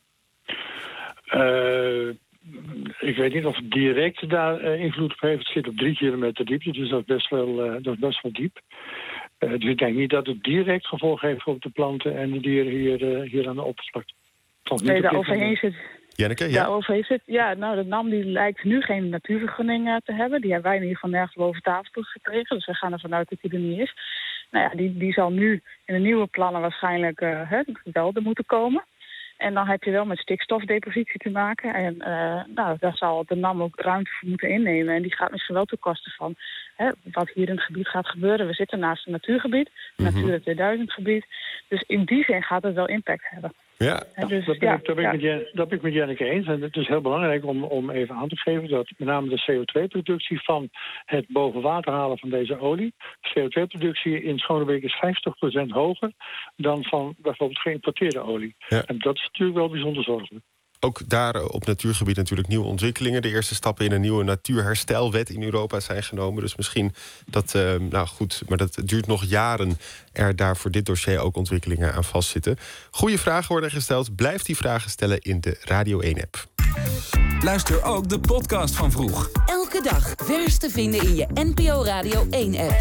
Uh, ik weet niet of het direct daar uh, invloed op heeft. Het zit op drie kilometer diepte, dus dat is best wel, uh, dat is best wel diep. Uh, dus ik denk niet dat het direct gevolg heeft op de planten en de dieren hier, uh, hier aan de oppervlakte. Nee, daar overheen zit. Janneke, ja? Daarover is het. Ja, nou, de NAM die lijkt nu geen natuurvergunning uh, te hebben. Die hebben wij in ieder geval nergens boven tafel gekregen. Dus we gaan ervan uit dat die er niet is. Nou ja, die, die zal nu in de nieuwe plannen waarschijnlijk uh, hè, wel er moeten komen. En dan heb je wel met stikstofdepositie te maken. En uh, nou, daar zal de NAM ook ruimte voor moeten innemen. En die gaat misschien wel ten koste van hè, wat hier in het gebied gaat gebeuren. We zitten naast een natuurgebied, een mm-hmm. Natura tweeduizend gebied. Dus in die zin gaat het wel impact hebben. Ja, ja, dus, dat, ben ik, dat, ben ik met Jan, dat ben ik met Janneke eens. En het is heel belangrijk om, om even aan te geven dat met name de C O twee productie van het boven water halen van deze olie, C O twee productie in Schonebeek is vijftig procent hoger dan van bijvoorbeeld geïmporteerde olie. Ja. En dat is natuurlijk wel bijzonder zorgelijk. Ook daar op natuurgebied natuurlijk nieuwe ontwikkelingen. De eerste stappen in een nieuwe natuurherstelwet in Europa zijn genomen. Dus misschien dat, uh, nou goed, maar dat duurt nog jaren er daar voor dit dossier ook ontwikkelingen aan vastzitten. Goeie vragen worden gesteld. Blijf die vragen stellen in de Radio één-app. Luister ook de podcast van Vroeg. Elke dag vers te vinden in je N P O Radio één-app.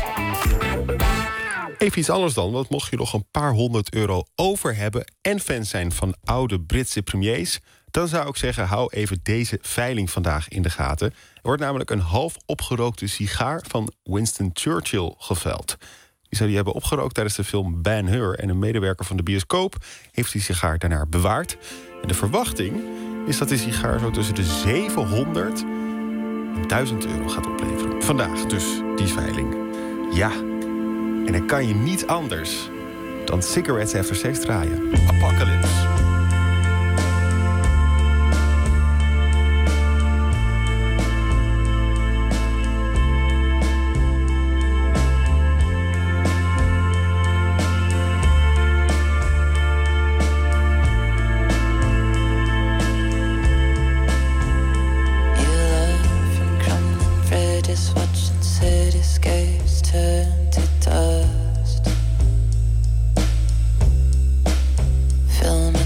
Even iets anders dan, want mocht je nog een paar honderd euro over hebben en fan zijn van oude Britse premiers, dan zou ik zeggen, hou even deze veiling vandaag in de gaten. Er wordt namelijk een half opgerookte sigaar van Winston Churchill geveild. Die zou die hebben opgerookt tijdens de film Ben-Hur en een medewerker van de bioscoop heeft die sigaar daarna bewaard. En de verwachting is dat die sigaar zo tussen de zevenhonderd en duizend euro gaat opleveren. Vandaag dus die veiling. Ja, en dan kan je niet anders dan Cigarettes After Sex draaien. Apocalypse. Film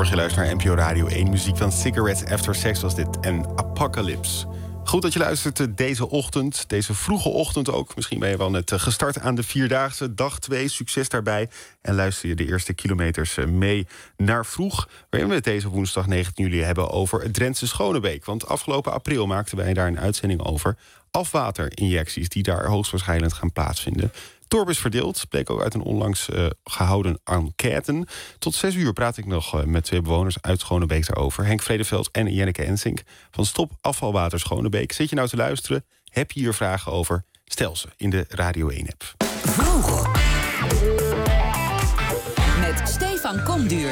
Goedemorgen, je luistert naar N P O Radio één. Muziek van Cigarettes After Sex was dit en Apocalypse. Goed dat je luistert deze ochtend, deze vroege ochtend ook. Misschien ben je wel net gestart aan de Vierdaagse, dag twee. Succes daarbij. En luister je de eerste kilometers mee naar Vroeg, waarin we het deze woensdag negentien juli hebben over het Drentse Schonebeek. Want afgelopen april maakten wij daar een uitzending over afwaterinjecties die daar hoogstwaarschijnlijk gaan plaatsvinden. Het dorp is verdeeld, bleek ook uit een onlangs uh, gehouden enquête. Tot zes uur praat ik nog uh, met twee bewoners uit Schonebeek daarover. Henk Vredeveld en Jenneke Ensink van Stop Afvalwater Schonebeek. Zit je nou te luisteren? Heb je hier vragen over? Stel ze in de Radio één-app. Vroeg. Met Stefan Komduur.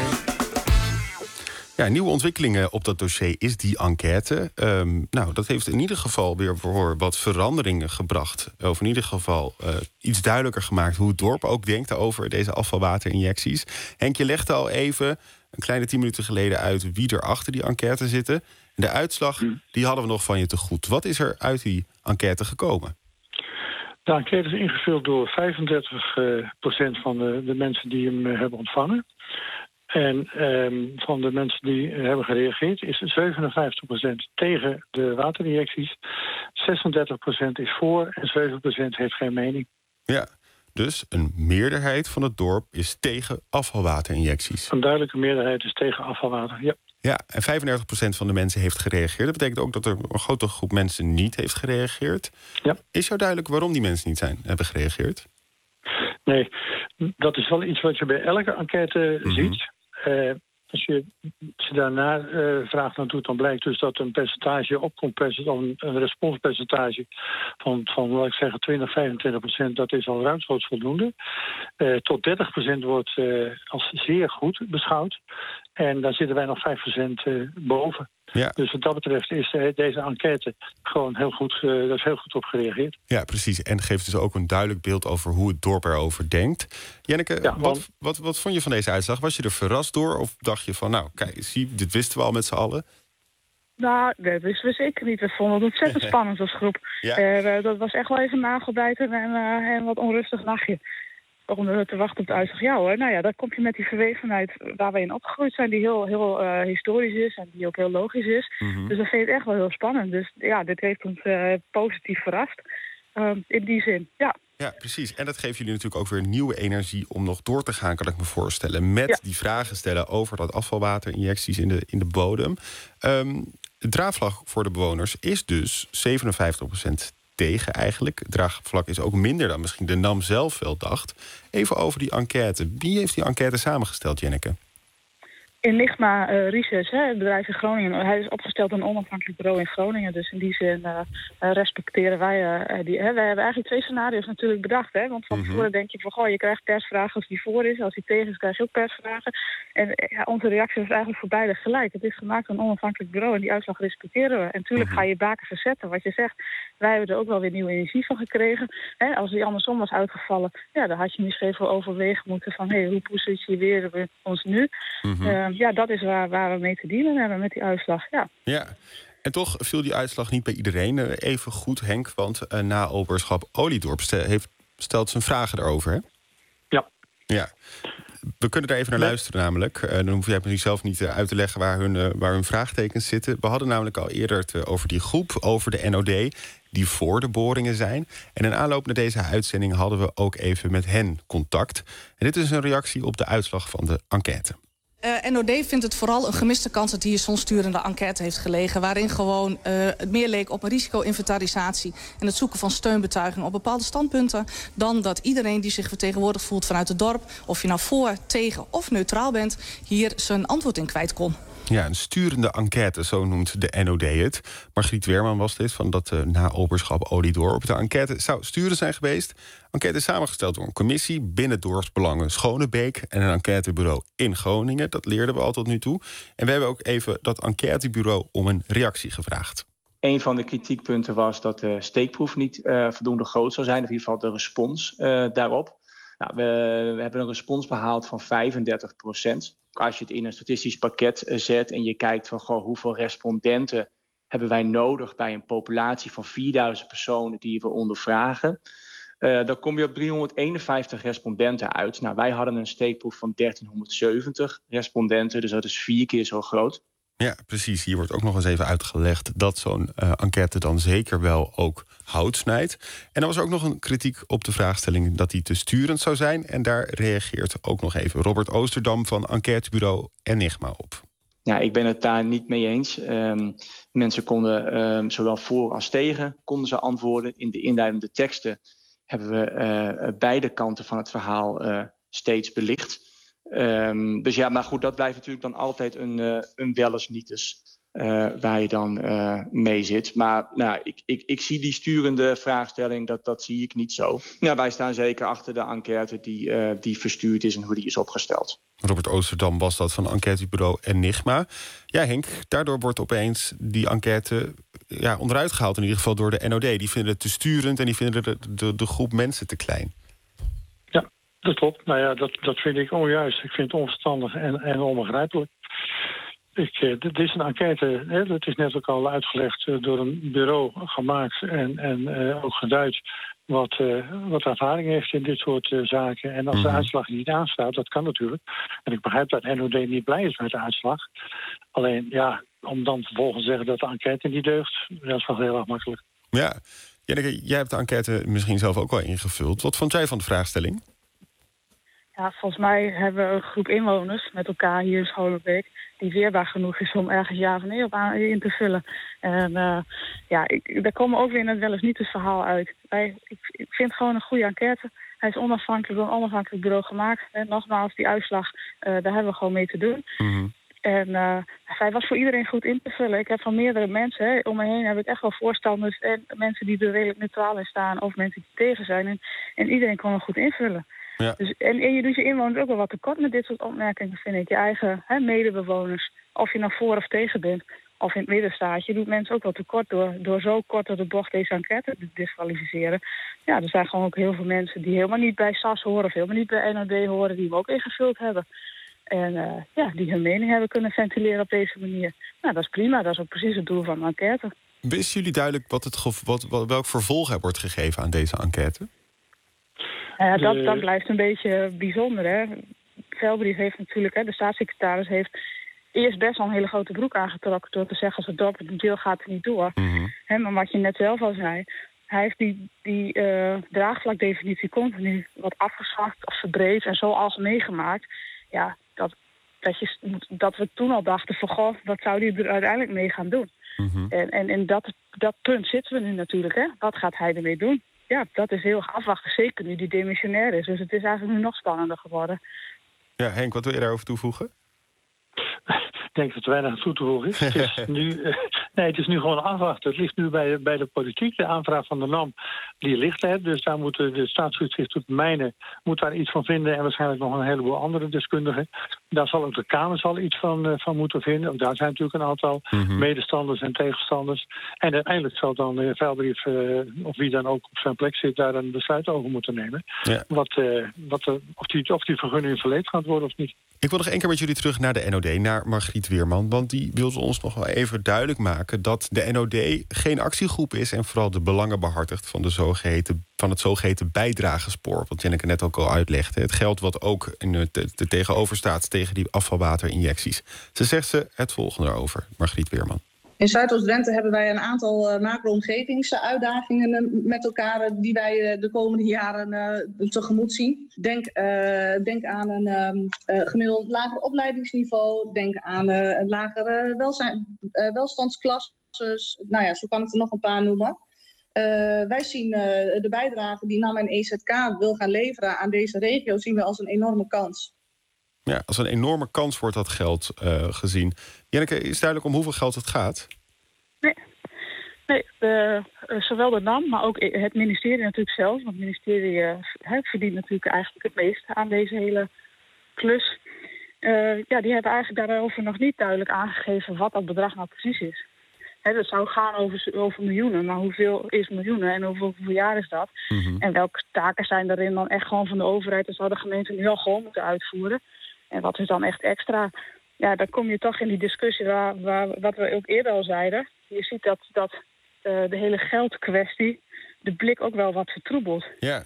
Ja, nieuwe ontwikkelingen op dat dossier is die enquête. Um, nou, dat heeft in ieder geval weer voor wat veranderingen gebracht. Of in ieder geval uh, iets duidelijker gemaakt hoe het dorp ook denkt over deze afvalwaterinjecties. Henk, je legde al even, een kleine tien minuten geleden, uit wie er achter die enquête zitten. De uitslag, die hadden we nog van je te goed. Wat is er uit die enquête gekomen? De enquête is ingevuld door vijfendertig procent van de, de mensen die hem uh, hebben ontvangen. En um, van de mensen die uh, hebben gereageerd is zevenenvijftig procent tegen de waterinjecties. zesendertig procent is voor en zeven procent heeft geen mening. Ja, dus een meerderheid van het dorp is tegen afvalwaterinjecties. Een duidelijke meerderheid is tegen afvalwater, ja. Ja, en vijfendertig procent van de mensen heeft gereageerd. Dat betekent ook dat er een grote groep mensen niet heeft gereageerd. Ja. Is jou duidelijk waarom die mensen niet zijn, hebben gereageerd? Nee, dat is wel iets wat je bij elke enquête mm-hmm. ziet. Uh, als je, als je daarna uh, vraagt naartoe, dan blijkt dus dat een percentage opkomt, of een, een responspercentage van, van laat ik zeggen, twintig, vijfentwintig procent, dat is al ruimschoots voldoende. Uh, tot dertig procent wordt uh, als zeer goed beschouwd. En daar zitten wij nog vijf procent uh, boven. Ja. Dus wat dat betreft is uh, deze enquête gewoon heel goed, uh, daar is heel goed op gereageerd. Ja, precies. En geeft dus ook een duidelijk beeld over hoe het dorp erover denkt. Jenneke, ja, want... wat, wat, wat vond je van deze uitslag? Was je er verrast door? Of dacht je van, nou, kijk, zie, dit wisten we al met z'n allen? Nou, dat wisten we zeker niet. We vonden het ontzettend spannend als groep. Ja. Uh, dat was echt wel even nagelbijten en uh, een wat onrustig nachtje. Om te wachten op de uitslag. Ja hoor, nou ja, dan kom je met die verwevenheid waar we in opgegroeid zijn, die heel, heel uh, historisch is en die ook heel logisch is. Mm-hmm. Dus dat vind ik echt wel heel spannend. Dus ja, dit heeft ons uh, positief verrast. Uh, in die zin, ja. Ja, precies. En dat geeft jullie natuurlijk ook weer nieuwe energie om nog door te gaan, kan ik me voorstellen. Met ja. die vragen stellen over dat afvalwaterinjecties in de, in de bodem. Um, de draagvlak voor de bewoners is dus zevenenvijftig procent tegen eigenlijk. Het draagvlak is ook minder dan misschien de N A M zelf wel dacht. Even over die enquête. Wie heeft die enquête samengesteld, Jenneke? Enigma uh, Research, hè, het bedrijf in Groningen. Hij is opgesteld door een onafhankelijk bureau in Groningen. Dus in die zin uh, uh, respecteren wij uh, die. Hè. Wij hebben eigenlijk twee scenario's natuurlijk bedacht. Hè, want van tevoren mm-hmm. denk je van, goh, je krijgt persvragen als die voor is. Als die tegen is, krijg je ook persvragen. En ja, onze reactie was eigenlijk voor beide gelijk. Het is gemaakt door een onafhankelijk bureau en die uitslag respecteren we. En natuurlijk mm-hmm. ga je baken verzetten. Wat je zegt, wij hebben er ook wel weer nieuwe energie van gekregen. Hè, als die andersom was uitgevallen, ja, dan had je misschien even overwegen moeten van, hé, hey, hoe positiëren we ons nu? Mm-hmm. Uh, Ja, dat is waar, waar we mee te dealen hebben met die uitslag, ja. Ja, en toch viel die uitslag niet bij iedereen even goed, Henk. Want uh, naoberschap Oliedorp heeft, stelt zijn vragen daarover, hè? Ja. Ja. We kunnen daar even naar nee. luisteren namelijk. Uh, dan hoef jij misschien zelf niet uh, uit te leggen waar hun, uh, waar hun vraagtekens zitten. We hadden namelijk al eerder het uh, over die groep, over de N O D, die voor de boringen zijn. En in aanloop naar deze uitzending hadden we ook even met hen contact. En dit is een reactie op de uitslag van de enquête. Uh, N O D vindt het vooral een gemiste kans dat hier zo'n sturende enquête heeft gelegen, waarin gewoon uh, het meer leek op een risico-inventarisatie en het zoeken van steunbetuigingen op bepaalde standpunten, dan dat iedereen die zich vertegenwoordigd voelt vanuit het dorp, of je nou voor, tegen of neutraal bent, hier zijn antwoord in kwijt kon. Ja, een sturende enquête, zo noemt de N O D het. Margriet Weerman was dit, van dat uh, naoberschap Oliedorp. De enquête zou sturend zijn geweest. De enquête is samengesteld door een commissie binnen Dorpsbelangen Schonebeek en een enquêtebureau in Groningen. Dat leerden we al tot nu toe. En we hebben ook even dat enquêtebureau om een reactie gevraagd. Een van de kritiekpunten was dat de steekproef niet uh, voldoende groot zou zijn. Of in ieder geval de respons uh, daarop. Nou, we, we hebben een respons behaald van vijfendertig procent. Als je het in een statistisch pakket zet en je kijkt van goh, hoeveel respondenten hebben wij nodig bij een populatie van vierduizend personen die we ondervragen. Uh, dan kom je op driehonderdeenenvijftig respondenten uit. Nou, wij hadden een steekproef van dertienhonderdzeventig respondenten, dus dat is vier keer zo groot. Ja, precies. Hier wordt ook nog eens even uitgelegd dat zo'n uh, enquête dan zeker wel ook hout snijdt. En dan was er ook nog een kritiek op de vraagstelling dat die te sturend zou zijn. En daar reageert ook nog even Robert Oosterdam van enquêtebureau Enigma op. Ja, ik ben het daar niet mee eens. Um, mensen konden um, zowel voor als tegen konden ze antwoorden. In de inleidende teksten hebben we uh, beide kanten van het verhaal uh, steeds belicht. Um, dus ja, maar goed, dat blijft natuurlijk dan altijd een, uh, een wel eens niet eens uh, waar je dan uh, mee zit. Maar nou, ik, ik, ik zie die sturende vraagstelling, dat, dat zie ik niet zo. Ja, wij staan zeker achter de enquête die, uh, die verstuurd is en hoe die is opgesteld. Robert Oosterdam was dat van enquêtebureau Enigma. Ja, Henk, daardoor wordt opeens die enquête ja, onderuit gehaald, in ieder geval door de N O D. Die vinden het te sturend en die vinden de, de, de groep mensen te klein. Ja, dat klopt. Nou ja, dat, dat vind ik onjuist. Ik vind het onverstandig en, en onbegrijpelijk. Ik, uh, dit is een enquête, hè, dat is net ook al uitgelegd, uh, door een bureau gemaakt en, en uh, ook geduid wat, uh, wat ervaring heeft in dit soort uh, zaken. En als de uitslag niet aanstaat, dat kan natuurlijk. En ik begrijp dat N O D niet blij is met de uitslag. Alleen, ja, om dan vervolgens te zeggen dat de enquête niet deugt, dat is wel heel erg makkelijk. Ja, Janneke, jij hebt de enquête misschien zelf ook al ingevuld. Wat vond jij van de vraagstelling? Ja, volgens mij hebben we een groep inwoners met elkaar hier in Scholenbeek die weerbaar genoeg is om ergens ja of nee op aan, in te vullen. En uh, ja, ik, daar komen ook weer net wel eens niet het verhaal uit. Wij, ik, ik vind het gewoon een goede enquête. Hij is onafhankelijk door een onafhankelijk bureau gemaakt. En nogmaals, die uitslag, uh, daar hebben we gewoon mee te doen. Mm-hmm. En uh, hij was voor iedereen goed in te vullen. Ik heb van meerdere mensen, hè, om me heen heb ik echt wel voorstanders en mensen die er redelijk neutraal in staan of mensen die tegen zijn. En, en iedereen kon hem goed invullen. Ja. Dus, en, en je doet je inwoners ook wel wat tekort met dit soort opmerkingen, vind ik. Je eigen hè, medebewoners, of je nou voor of tegen bent, of in het midden staat. Je doet mensen ook wel tekort door, door zo kort door de bocht deze enquête te disqualificeren. Ja, er zijn gewoon ook heel veel mensen die helemaal niet bij S A S horen of helemaal niet bij N O D horen, die hem ook ingevuld hebben. En uh, ja, die hun mening hebben kunnen ventileren op deze manier. Nou, dat is prima. Dat is ook precies het doel van de enquête. Is jullie duidelijk wat het gev- wat, wat, welk vervolg er wordt gegeven aan deze enquête? Ja, dat, dat blijft een beetje bijzonder, hè. Velbrief heeft natuurlijk, hè, de staatssecretaris heeft eerst best wel een hele grote broek aangetrokken door te zeggen als het dorp het deel gaat er niet door. Mm-hmm. Hè, maar wat je net zelf al zei, hij heeft die, die uh, draagvlakdefinitie continu wat afgeschaft of verbreed en zo algemeen gemaakt. Ja, dat, dat, je, dat we toen al dachten van goh, wat zou die er uiteindelijk mee gaan doen? Mm-hmm. En, en, en dat, dat punt zitten we nu natuurlijk, hè. Wat gaat hij ermee doen? Ja, dat is heel afwachten, zeker nu die demissionair is. Dus het is eigenlijk nu nog spannender geworden. Ja, Henk, wat wil je daarover toevoegen? Ik denk dat er weinig toe te voegen is. Het is nu, uh, nee, het is nu gewoon afwachten. Het ligt nu bij, bij de politiek. De aanvraag van de N A M, die ligt er. Dus daar moeten de staatstoezicht op mijnen moet daar iets van vinden. En waarschijnlijk nog een heleboel andere deskundigen. Daar zal ook de Kamer zal iets van, uh, van moeten vinden. Ook daar zijn natuurlijk een aantal mm-hmm. medestanders en tegenstanders. En uiteindelijk zal dan de Velbrief, uh, of wie dan ook op zijn plek zit, daar een besluit over moeten nemen. Ja. Wat, uh, wat, uh, of, die, of die vergunning verleend gaat worden of niet. Ik wil nog één keer met jullie terug naar de N O D, naar Margriet Weerman. Want die wilde ons nog wel even duidelijk maken dat de N O D geen actiegroep is en vooral de belangen behartigt van, de zogeheten, van het zogeheten bijdragespoor. Wat Janneke net ook al uitlegde. Het geld wat ook in het, te tegenover staat tegen die afvalwaterinjecties. Ze zegt ze het volgende over, Margriet Weerman. In Zuidoost-Drenthe hebben wij een aantal uh, macro-omgevingsuitdagingen uh, met elkaar uh, die wij uh, de komende jaren uh, tegemoet zien. Denk, uh, denk aan een um, uh, gemiddeld lager opleidingsniveau. Denk aan uh, een lagere welzijn, uh, welstandsklasses. Nou ja, zo kan ik er nog een paar noemen. Uh, wij zien uh, de bijdrage die N A M en E Z K wil gaan leveren aan deze regio zien we als een enorme kans. Ja, als een enorme kans wordt dat geld uh, gezien. Janneke, is duidelijk om hoeveel geld het gaat? Nee, nee de, uh, zowel de N A M, maar ook het ministerie natuurlijk zelf. Want het ministerie uh, verdient natuurlijk eigenlijk het meeste aan deze hele klus. Uh, ja, die hebben eigenlijk daarover nog niet duidelijk aangegeven wat dat bedrag nou precies is. He, dat zou gaan over, over miljoenen, maar hoeveel is miljoenen en hoeveel, hoeveel jaar is dat? Mm-hmm. En welke taken zijn daarin dan echt gewoon van de overheid? Dat zou de gemeente nu al gewoon moeten uitvoeren. En wat is dan echt extra? Ja, dan kom je toch in die discussie waar, waar wat we ook eerder al zeiden. Je ziet dat, dat uh, de hele geldkwestie de blik ook wel wat vertroebelt. Ja.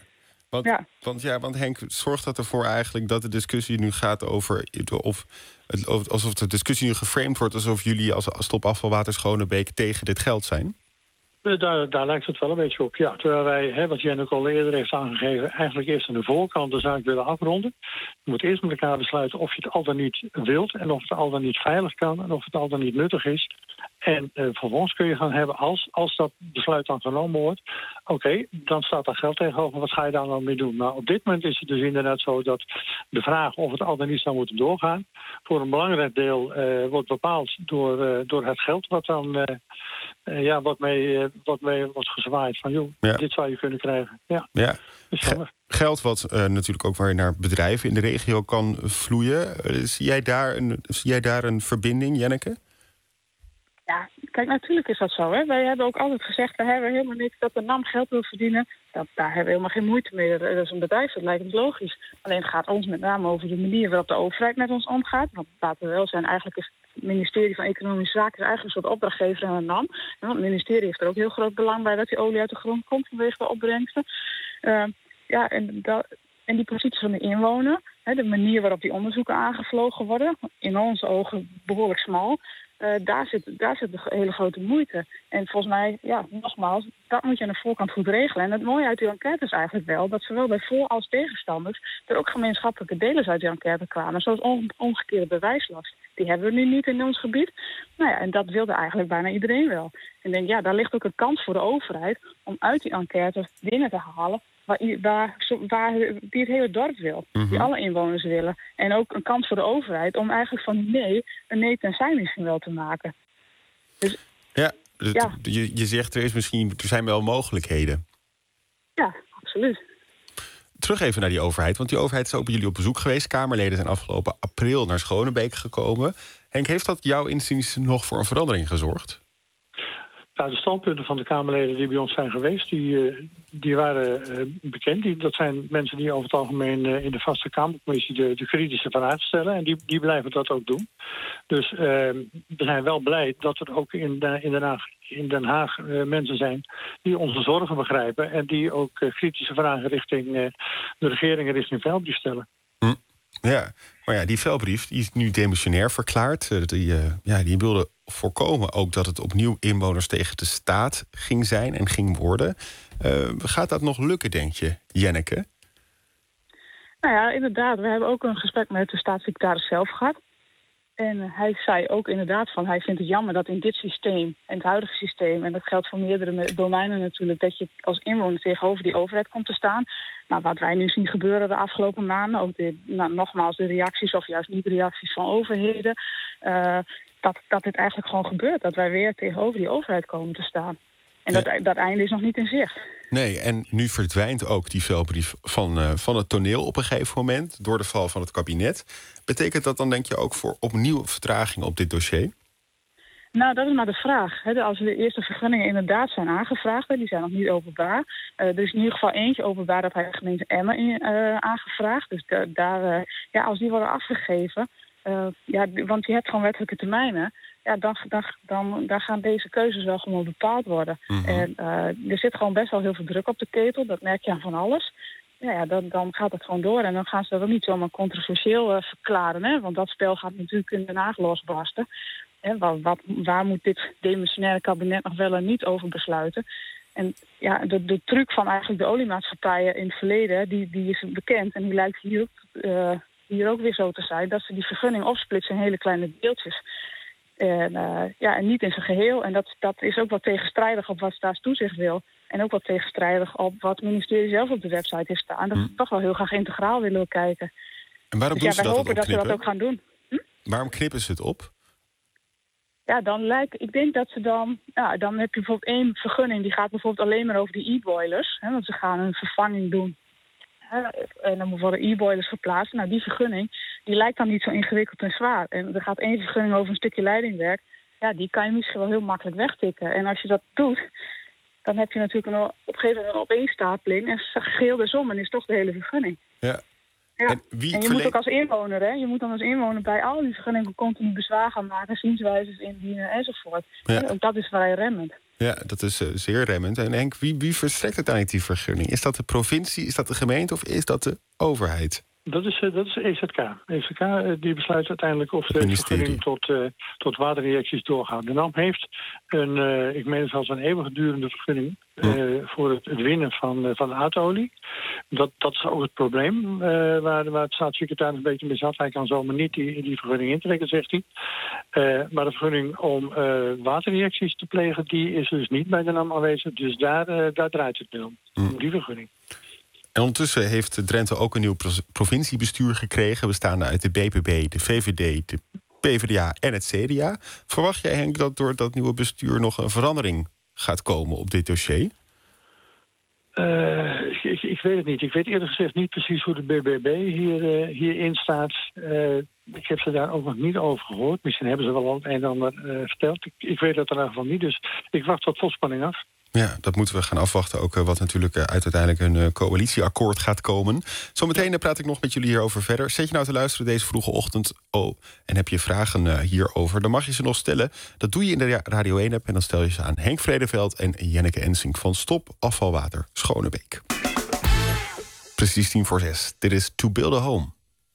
Want ja. Want, ja, want Henk, zorgt dat ervoor eigenlijk dat de discussie nu gaat over... of alsof de discussie nu geframed wordt alsof jullie als stopafvalwater Schonebeek tegen dit geld zijn? Daar, daar lijkt het wel een beetje op, ja. Terwijl wij, hè, wat Jenneke al eerder heeft aangegeven... eigenlijk eerst aan de voorkant de zaak willen afronden. Je moet eerst met elkaar besluiten of je het al dan niet wilt... en of het al dan niet veilig kan en of het al dan niet nuttig is. En uh, vervolgens kun je gaan hebben, als, als dat besluit dan genomen wordt... oké, okay, dan staat daar geld tegenover, wat ga je daar dan mee doen? Maar op dit moment is het dus inderdaad zo dat de vraag of het al dan niet zou moeten doorgaan... voor een belangrijk deel uh, wordt bepaald door, uh, door het geld wat dan... Uh, uh, ja, wat mee, uh, wat mee wordt gezwaaid van, joh, ja. dit zou je kunnen krijgen. Ja, ja. Ge- geld wat uh, natuurlijk ook weer naar bedrijven in de regio kan vloeien. Uh, zie jij daar een, zie jij daar een verbinding, Jenneke? Ja, kijk, natuurlijk is dat zo. Hè. Wij hebben ook altijd gezegd, we hebben helemaal niks dat de N A M geld wil verdienen. Dat, daar hebben we helemaal geen moeite mee. Dat is een bedrijf, dat lijkt ons logisch. Alleen het gaat ons met name over de manier waarop de overheid met ons omgaat. Want laten we wel zijn, eigenlijk is het ministerie van Economische Zaken eigenlijk een soort opdrachtgever aan de N A M. Want het ministerie heeft er ook heel groot belang bij dat die olie uit de grond komt vanwege de opbrengsten. Uh, ja, en, dat, en die positie van de inwoner, hè, de manier waarop die onderzoeken aangevlogen worden, in onze ogen behoorlijk smal. Uh, daar, zit, daar zit de hele grote moeite. En volgens mij, ja, nogmaals, dat moet je aan de voorkant goed regelen. En het mooie uit die enquête is eigenlijk wel dat zowel bij voor- als tegenstanders er ook gemeenschappelijke delers uit die enquête kwamen. Zoals on- omgekeerde bewijslast. Die hebben we nu niet in ons gebied. Nou ja, en dat wilde eigenlijk bijna iedereen wel. En ik denk, ja, daar ligt ook een kans voor de overheid om uit die enquête dingen te halen Waar, waar, waar, die het hele dorp wil. Mm-hmm. Die alle inwoners willen. En ook een kans voor de overheid om eigenlijk van nee een nee tenzij misschien wel te maken. Dus, ja, d- ja. D- je, je zegt er is misschien, er zijn wel mogelijkheden. Ja, absoluut. Terug even naar die overheid, want die overheid is ook bij jullie op bezoek geweest. Kamerleden zijn afgelopen april naar Schonebeek gekomen. Henk, heeft dat jouw inziens nog voor een verandering gezorgd? Nou, de standpunten van de Kamerleden die bij ons zijn geweest, die, uh, die waren uh, bekend. Die, dat zijn mensen die over het algemeen uh, in de vaste Kamercommissie de, de kritische vragen stellen. En die, die blijven dat ook doen. Dus uh, we zijn wel blij dat er ook in, de, in Den Haag, in Den Haag uh, mensen zijn die onze zorgen begrijpen. En die ook uh, kritische vragen richting uh, de regering en richting Veldbrief stellen. Hm. Ja, maar ja, die Veldbrief die is nu demissionair verklaard. Uh, die, uh, ja, die wilde voorkomen ook dat het opnieuw inwoners tegen de staat ging zijn en ging worden. Uh, gaat dat nog lukken, denk je, Jenneke? Nou ja, inderdaad. We hebben ook een gesprek met de staatssecretaris zelf gehad. En hij zei ook inderdaad van, hij vindt het jammer dat in dit systeem, en het huidige systeem, en dat geldt voor meerdere domeinen natuurlijk, dat je als inwoner tegenover die overheid komt te staan. Maar wat wij nu zien gebeuren de afgelopen maanden, ook de, nou, nogmaals de reacties of juist niet reacties van overheden, uh, dat, dat dit eigenlijk gewoon gebeurt. Dat wij weer tegenover die overheid komen te staan. En dat, dat einde is nog niet in zicht. Nee, en nu verdwijnt ook die Veldbrief van, uh, van het toneel op een gegeven moment door de val van het kabinet. Betekent dat dan, denk je, ook voor opnieuw vertraging op dit dossier? Nou, dat is maar de vraag. Hè. Als de eerste vergunningen inderdaad zijn aangevraagd, die zijn nog niet openbaar. Uh, er is in ieder geval eentje openbaar dat hij de gemeente Emmen uh, aangevraagd. Dus de, daar, uh, ja, als die worden afgegeven, uh, ja, want je hebt gewoon wettelijke termijnen. Ja, dan, dan, dan, dan gaan deze keuzes wel gewoon bepaald worden. Mm-hmm. En uh, er zit gewoon best wel heel veel druk op de ketel. Dat merk je aan van alles. Ja, ja dan, dan gaat het gewoon door. En dan gaan ze dat ook niet zomaar controversieel uh, verklaren. Hè? Want dat spel gaat natuurlijk in Den Haag losbarsten. Hè? Wat, wat, waar moet dit demissionaire kabinet nog wel en niet over besluiten? En ja, de, de truc van eigenlijk de oliemaatschappijen in het verleden, die, die is bekend. En die lijkt hier ook, uh, hier ook weer zo te zijn. Dat ze die vergunning opsplitsen in hele kleine deeltjes. En, uh, ja, en niet in zijn geheel. En dat, dat is ook wat tegenstrijdig op wat Staatstoezicht wil. En ook wat tegenstrijdig op wat het ministerie zelf op de website heeft staan. Dat hm. ze toch wel heel graag integraal willen kijken. En waarom dus doen ja, ze wij dat hopen dat opknippen? ze dat ook gaan doen. Hm? Waarom knippen ze het op? Ja, dan lijkt, ik denk dat ze dan... Ja, dan heb je bijvoorbeeld één vergunning. Die gaat bijvoorbeeld alleen maar over die e-boilers. Hè, want ze gaan een vervanging doen. En dan worden e-boilers geplaatst. Nou, die vergunning die lijkt dan niet zo ingewikkeld en zwaar. En er gaat één vergunning over een stukje leidingwerk. Ja, die kan je misschien wel heel makkelijk wegtikken. En als je dat doet, dan heb je natuurlijk een, op een gegeven moment een opeenstapeling. En geheel de sommen is toch de hele vergunning. Ja. Ja. En, wie en je verle- moet ook als inwoner, hè, je moet dan als inwoner bij al die vergunningen continu bezwaar gaan maken, zienswijzes indienen enzovoort. Ja. En ook dat is vrij remmend. Ja, dat is uh, zeer remmend. En Henk, wie, wie verstrekt uiteindelijk die vergunning? Is dat de provincie, is dat de gemeente of is dat de overheid? Dat is, uh, dat is E Z K. E Z K uh, die besluit uiteindelijk of de vergunning tot, uh, tot waterreacties doorgaat. De N A M heeft een, uh, ik meen zelfs een eeuwigdurende vergunning uh, voor het, het winnen van, uh, van aardolie. Dat, dat is ook het probleem uh, waar, waar het staatssecretaris een beetje mee zat. Hij kan zomaar niet die, die vergunning intrekken, zegt hij. Uh, maar de vergunning om uh, waterreacties te plegen, die is dus niet bij de N A M aanwezig. Dus daar, uh, daar draait het nu om, om die vergunning. En ondertussen heeft Drenthe ook een nieuw provinciebestuur gekregen, bestaande uit de B P B, de V V D, de P V D A en het C D A. Verwacht jij, Henk, dat door dat nieuwe bestuur nog een verandering gaat komen op dit dossier? Uh, ik, ik, ik weet het niet. Ik weet eerlijk gezegd niet precies hoe de B B B hier, uh, hierin staat. Uh, ik heb ze daar ook nog niet over gehoord. Misschien hebben ze wel het een en ander uh, verteld. Ik, ik weet dat in ieder geval niet, dus ik wacht tot vol spanning af. Ja, dat moeten we gaan afwachten. Ook uh, wat natuurlijk uh, uit uiteindelijk een uh, coalitieakkoord gaat komen. Zometeen uh, praat ik nog met jullie hierover verder. Zet je nou te luisteren deze vroege ochtend oh, en heb je vragen uh, hierover, dan mag je ze nog stellen. Dat doe je in de Radio één-app en dan stel je ze aan Henk Vredeveld en Jenneke Ensink van Stop Afvalwater Schonebeek. Precies tien voor zes. Dit is To Build a Home.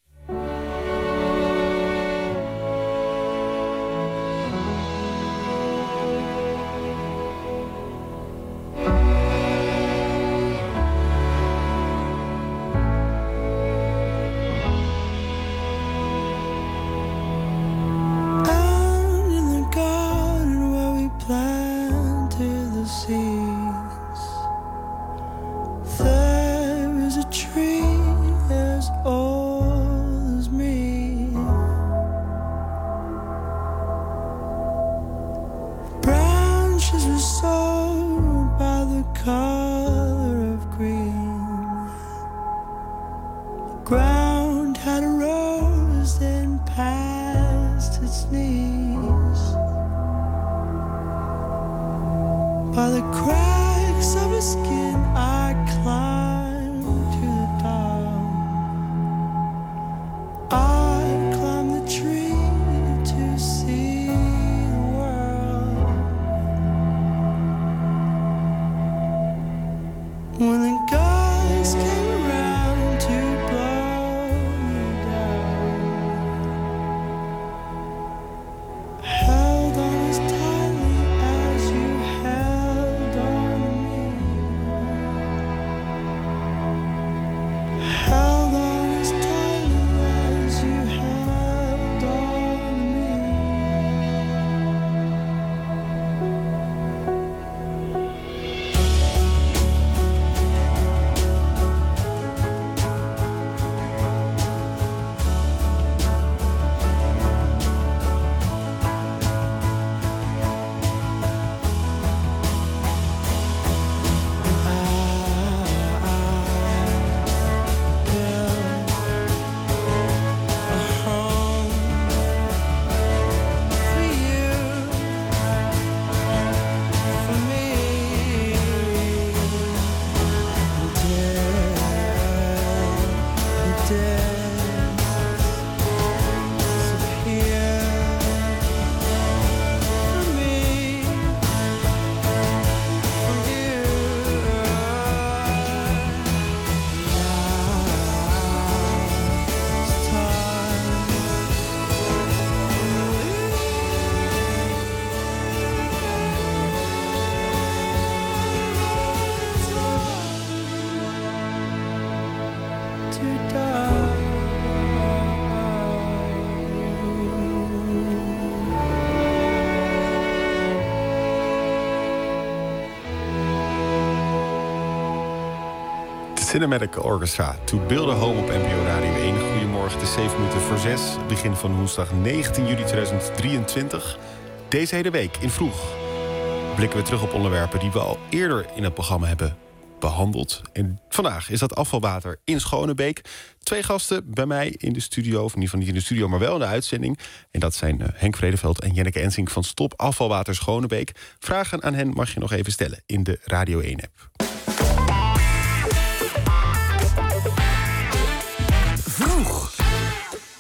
Cinematic Orchestra, To Build a Home op N P O Radio één. Goedemorgen, het is zeven minuten voor zes. Begin van woensdag negentien juli tweeduizend drieëntwintig. Deze hele week in Vroeg blikken we terug op onderwerpen die we al eerder in het programma hebben behandeld. En vandaag is dat afvalwater in Schonebeek. Twee gasten bij mij in de studio, of in ieder geval niet in de studio, maar wel in de uitzending. En dat zijn uh, Henk Vredeveld en Jenneke Ensink van Stop Afvalwater Schonebeek. Vragen aan hen mag je nog even stellen in de Radio één-app.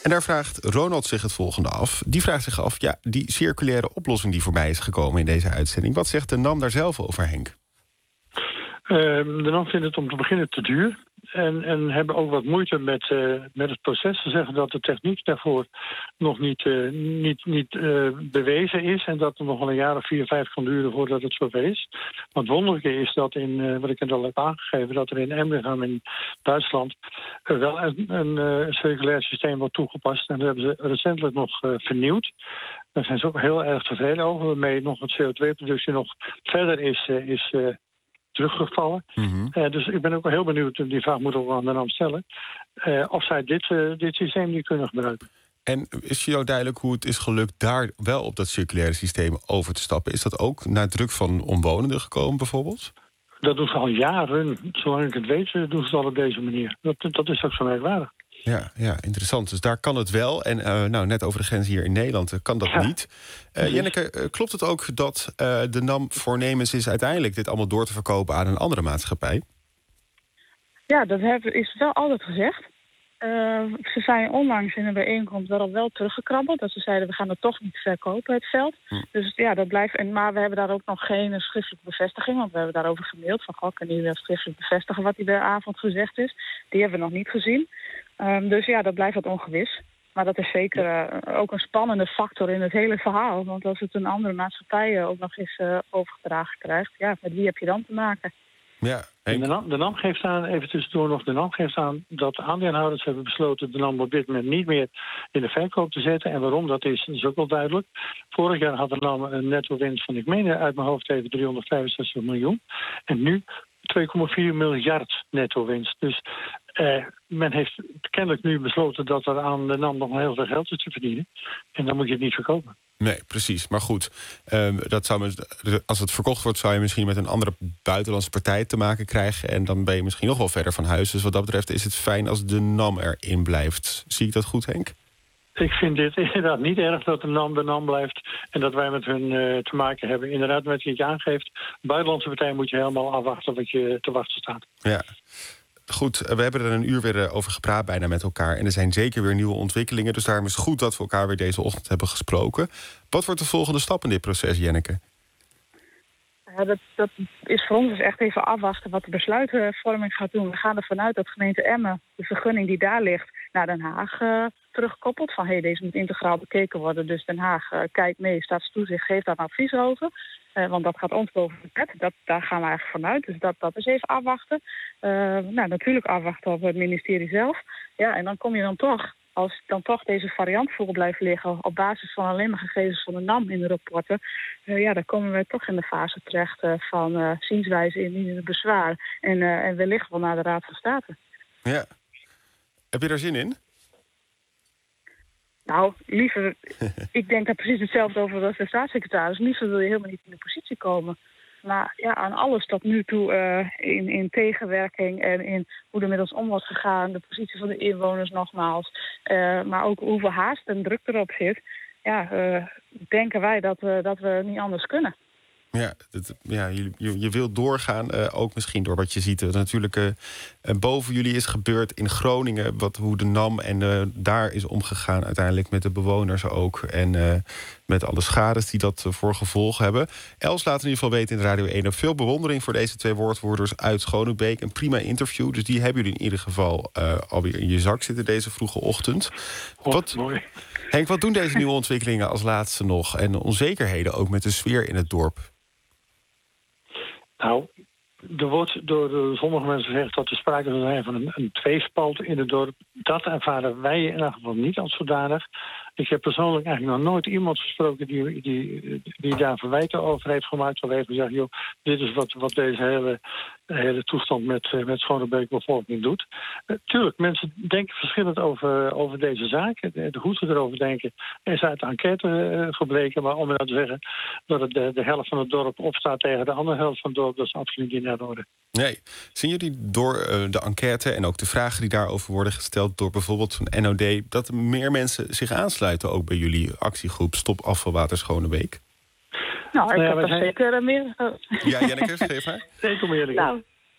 En daar vraagt Ronald zich het volgende af. Die vraagt zich af, ja, die circulaire oplossing die voorbij is gekomen in deze uitzending. Wat zegt de N A M daar zelf over, Henk? Uh, de N A M vindt het om te beginnen te duur. En, en hebben ook wat moeite met, uh, met het proces. Ze zeggen dat de techniek daarvoor nog niet, uh, niet, niet uh, bewezen is. En dat het nog wel een jaar of vier, vijf kan duren voordat het zover is. Maar het wonderlijke is dat in, uh, wat ik net al heb aangegeven, dat er in Emmeringham in Duitsland uh, wel een, een uh, circulair systeem wordt toegepast. En dat hebben ze recentelijk nog uh, vernieuwd. Daar zijn ze ook heel erg tevreden over. Waarmee nog het C O twee productie nog verder is, uh, is uh, teruggevallen. Mm-hmm. Uh, dus ik ben ook wel heel benieuwd, die vraag moet ook aan de N A M stellen, uh, of zij dit, uh, dit systeem niet kunnen gebruiken. En is jou duidelijk hoe het is gelukt daar wel op dat circulaire systeem over te stappen? Is dat ook naar druk van omwonenden gekomen bijvoorbeeld? Dat doen ze al jaren. Zolang ik het weet, doen ze het al op deze manier. Dat, dat is ook zo merkwaardig. Ja, ja, interessant. Dus daar kan het wel. En uh, nou, net over de grens hier in Nederland uh, kan dat ja. niet. Uh, Jenneke, uh, klopt het ook dat uh, de N A M voornemens is uiteindelijk dit allemaal door te verkopen aan een andere maatschappij? Ja, dat is wel altijd gezegd. Uh, ze zijn onlangs in een bijeenkomst daarop wel teruggekrabbeld. Dat ze zeiden, we gaan het toch niet verkopen, het veld. Hm. Dus ja, dat blijft. En, maar we hebben daar ook nog geen schriftelijke bevestiging. Want we hebben daarover gemaild. Van, goh, kan die wel schriftelijk bevestigen wat die bij de avond gezegd is? Die hebben we nog niet gezien. Um, dus ja, dat blijft wat ongewis. Maar dat is zeker uh, ook een spannende factor in het hele verhaal. Want als het een andere maatschappij ook nog eens uh, overgedragen krijgt, ja, met wie heb je dan te maken? Ja, en de N A M, de N A M geeft aan, even tussendoor nog, de N A M geeft aan dat de aandeelhouders hebben besloten de N A M op dit moment niet meer in de verkoop te zetten. En waarom dat is, is ook wel duidelijk. Vorig jaar had de N A M een netto winst van, ik meen uit mijn hoofd even, driehonderdvijfenzestig miljoen. En nu twee komma vier miljard netto winst. Dus uh, men heeft kennelijk nu besloten dat er aan de N A M nog heel veel geld is te verdienen. En dan moet je het niet verkopen. Nee, precies. Maar goed, um, dat zou, als het verkocht wordt, zou je misschien met een andere buitenlandse partij te maken krijgen. En dan ben je misschien nog wel verder van huis. Dus wat dat betreft is het fijn als de N A M erin blijft. Zie ik dat goed, Henk? Ik vind dit inderdaad niet erg dat de N A M de N A M blijft en dat wij met hun uh, te maken hebben. Inderdaad, met wat je aangeeft, buitenlandse partij moet je helemaal afwachten wat je te wachten staat. Ja. Goed, we hebben er een uur weer over gepraat bijna met elkaar. En er zijn zeker weer nieuwe ontwikkelingen. Dus daarom is het goed dat we elkaar weer deze ochtend hebben gesproken. Wat wordt de volgende stap in dit proces, Jenneke? Ja, dat, dat is voor ons dus echt even afwachten wat de besluitvorming gaat doen. We gaan ervan uit dat gemeente Emmen de vergunning die daar ligt naar Den Haag uh, terugkoppelt. Van hé, hey, deze moet integraal bekeken worden. Dus Den Haag uh, kijkt mee, staatstoezicht geeft daar een advies over. Uh, want dat gaat ons boven de pet. Dat, daar gaan we eigenlijk vanuit. Dus dat, dat is even afwachten. Uh, nou, natuurlijk afwachten op het ministerie zelf. Ja, en dan kom je dan toch, als dan toch deze variant voor blijft liggen op basis van alleen maar gegevens van de N A M in de rapporten, uh, ja, dan komen we toch in de fase terecht uh, van uh, zienswijze in het bezwaar. En, uh, en wellicht wel naar de Raad van State. Ja. Heb je daar zin in? Nou, liever, ik denk daar precies hetzelfde over als de staatssecretaris. Liever wil je helemaal niet in de positie komen. Maar ja, aan alles tot nu toe uh, in, in tegenwerking en in hoe er met ons om wordt gegaan, de positie van de inwoners nogmaals, uh, maar ook hoeveel haast en druk erop zit, ja, uh, denken wij dat we, dat we niet anders kunnen. Ja, het, ja je, je, je wilt doorgaan, uh, ook misschien door wat je ziet. Uh, natuurlijk uh, boven jullie is gebeurd in Groningen, wat, hoe de N A M en uh, daar is omgegaan uiteindelijk met de bewoners ook. En uh, met alle schades die dat uh, voor gevolgen hebben. Els laat in ieder geval weten in Radio één veel bewondering voor deze twee woordvoerders uit Schonebeek. Een prima interview, dus die hebben jullie in ieder geval uh, alweer in je zak zitten deze vroege ochtend. Oh, wat, mooi. Henk, wat doen deze nieuwe ontwikkelingen als laatste nog? En onzekerheden ook met de sfeer in het dorp? Nou, er wordt door, door sommige mensen gezegd dat er sprake zal zijn van een, een tweespalt in het dorp. Dat ervaren wij in ieder geval niet als zodanig. Ik heb persoonlijk eigenlijk nog nooit iemand gesproken die, die, die daar verwijten over heeft gemaakt. Of heeft gezegd, joh, dit is wat, wat deze hele, hele toestand met, met Schonebeek bevolking doet. Uh, tuurlijk, mensen denken verschillend over, over deze zaak. De, de hoe ze erover denken is uit de enquête uh, gebleken. Maar om nou te zeggen dat het de, de helft van het dorp opstaat tegen de andere helft van het dorp, dat is absoluut niet naar de orde. Nee. Zien jullie door uh, de enquête en ook de vragen die daarover worden gesteld door bijvoorbeeld zo'n N O D, dat meer mensen zich aansluiten ook bij jullie actiegroep Stop Afvalwater Schonebeek? Nou, ik nou ja, heb er zijn... zeker meer. Ja, Jenneke, geef haar. Zeker meer. Nou,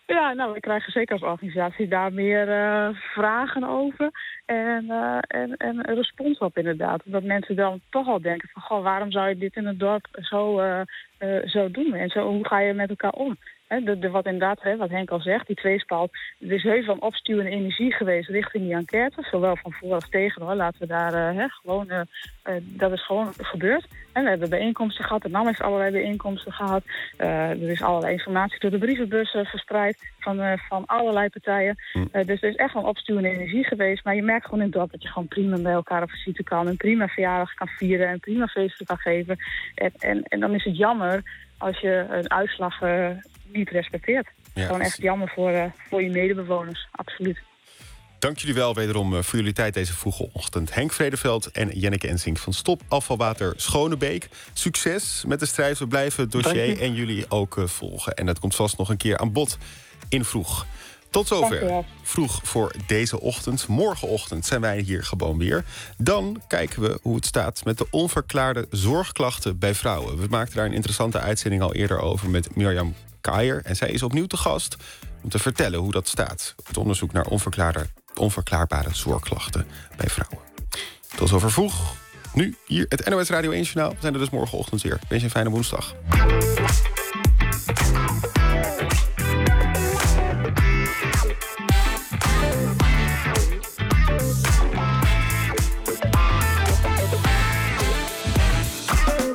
Ja, nou, we krijgen zeker als organisatie daar meer uh, vragen over en, uh, en, en een respons op inderdaad. Omdat mensen dan toch al denken van, goh, waarom zou je dit in het dorp zo, uh, uh, zo doen? En zo, hoe ga je met elkaar om? He, de, de, wat inderdaad, he, wat Henk al zegt, die tweespalt. Er is heel veel opstuwende energie geweest richting die enquête. Zowel van voor als tegen, hoor. Laten we daar uh, he, gewoon... Uh, uh, dat is gewoon gebeurd. En we hebben bijeenkomsten gehad. De N A M heeft allerlei bijeenkomsten gehad. Uh, er is allerlei informatie door de brievenbussen verspreid van, uh, van allerlei partijen. Uh, dus er is echt wel opstuwende energie geweest. Maar je merkt gewoon in het dorp dat je gewoon prima bij elkaar op visite kan. En prima verjaardag kan vieren. En prima feesten kan geven. En, en, en dan is het jammer als je een uitslag uh, niet respecteert. Ja, gewoon echt jammer voor, uh, voor je medebewoners, absoluut. Dank jullie wel wederom voor jullie tijd deze vroege ochtend. Henk Vredeveld en Jenneke Ensink van Stop Afvalwater Schonebeek. Succes met de strijd. We blijven het dossier en jullie ook uh, volgen. En dat komt vast nog een keer aan bod in Vroeg. Tot zover Vroeg voor deze ochtend. Morgenochtend zijn wij hier gewoon weer. Dan kijken we hoe het staat met de onverklaarde zorgklachten bij vrouwen. We maakten daar een interessante uitzending al eerder over met Mirjam Kaier. En zij is opnieuw te gast om te vertellen hoe dat staat. Het onderzoek naar onverklaarde, onverklaarbare zorgklachten bij vrouwen. Tot zover Vroeg. Nu hier het N O S Radio één Journaal. We zijn er dus morgenochtend weer. Wens je een fijne woensdag.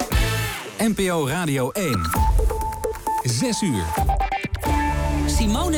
N P O Radio één. Zes uur. Simone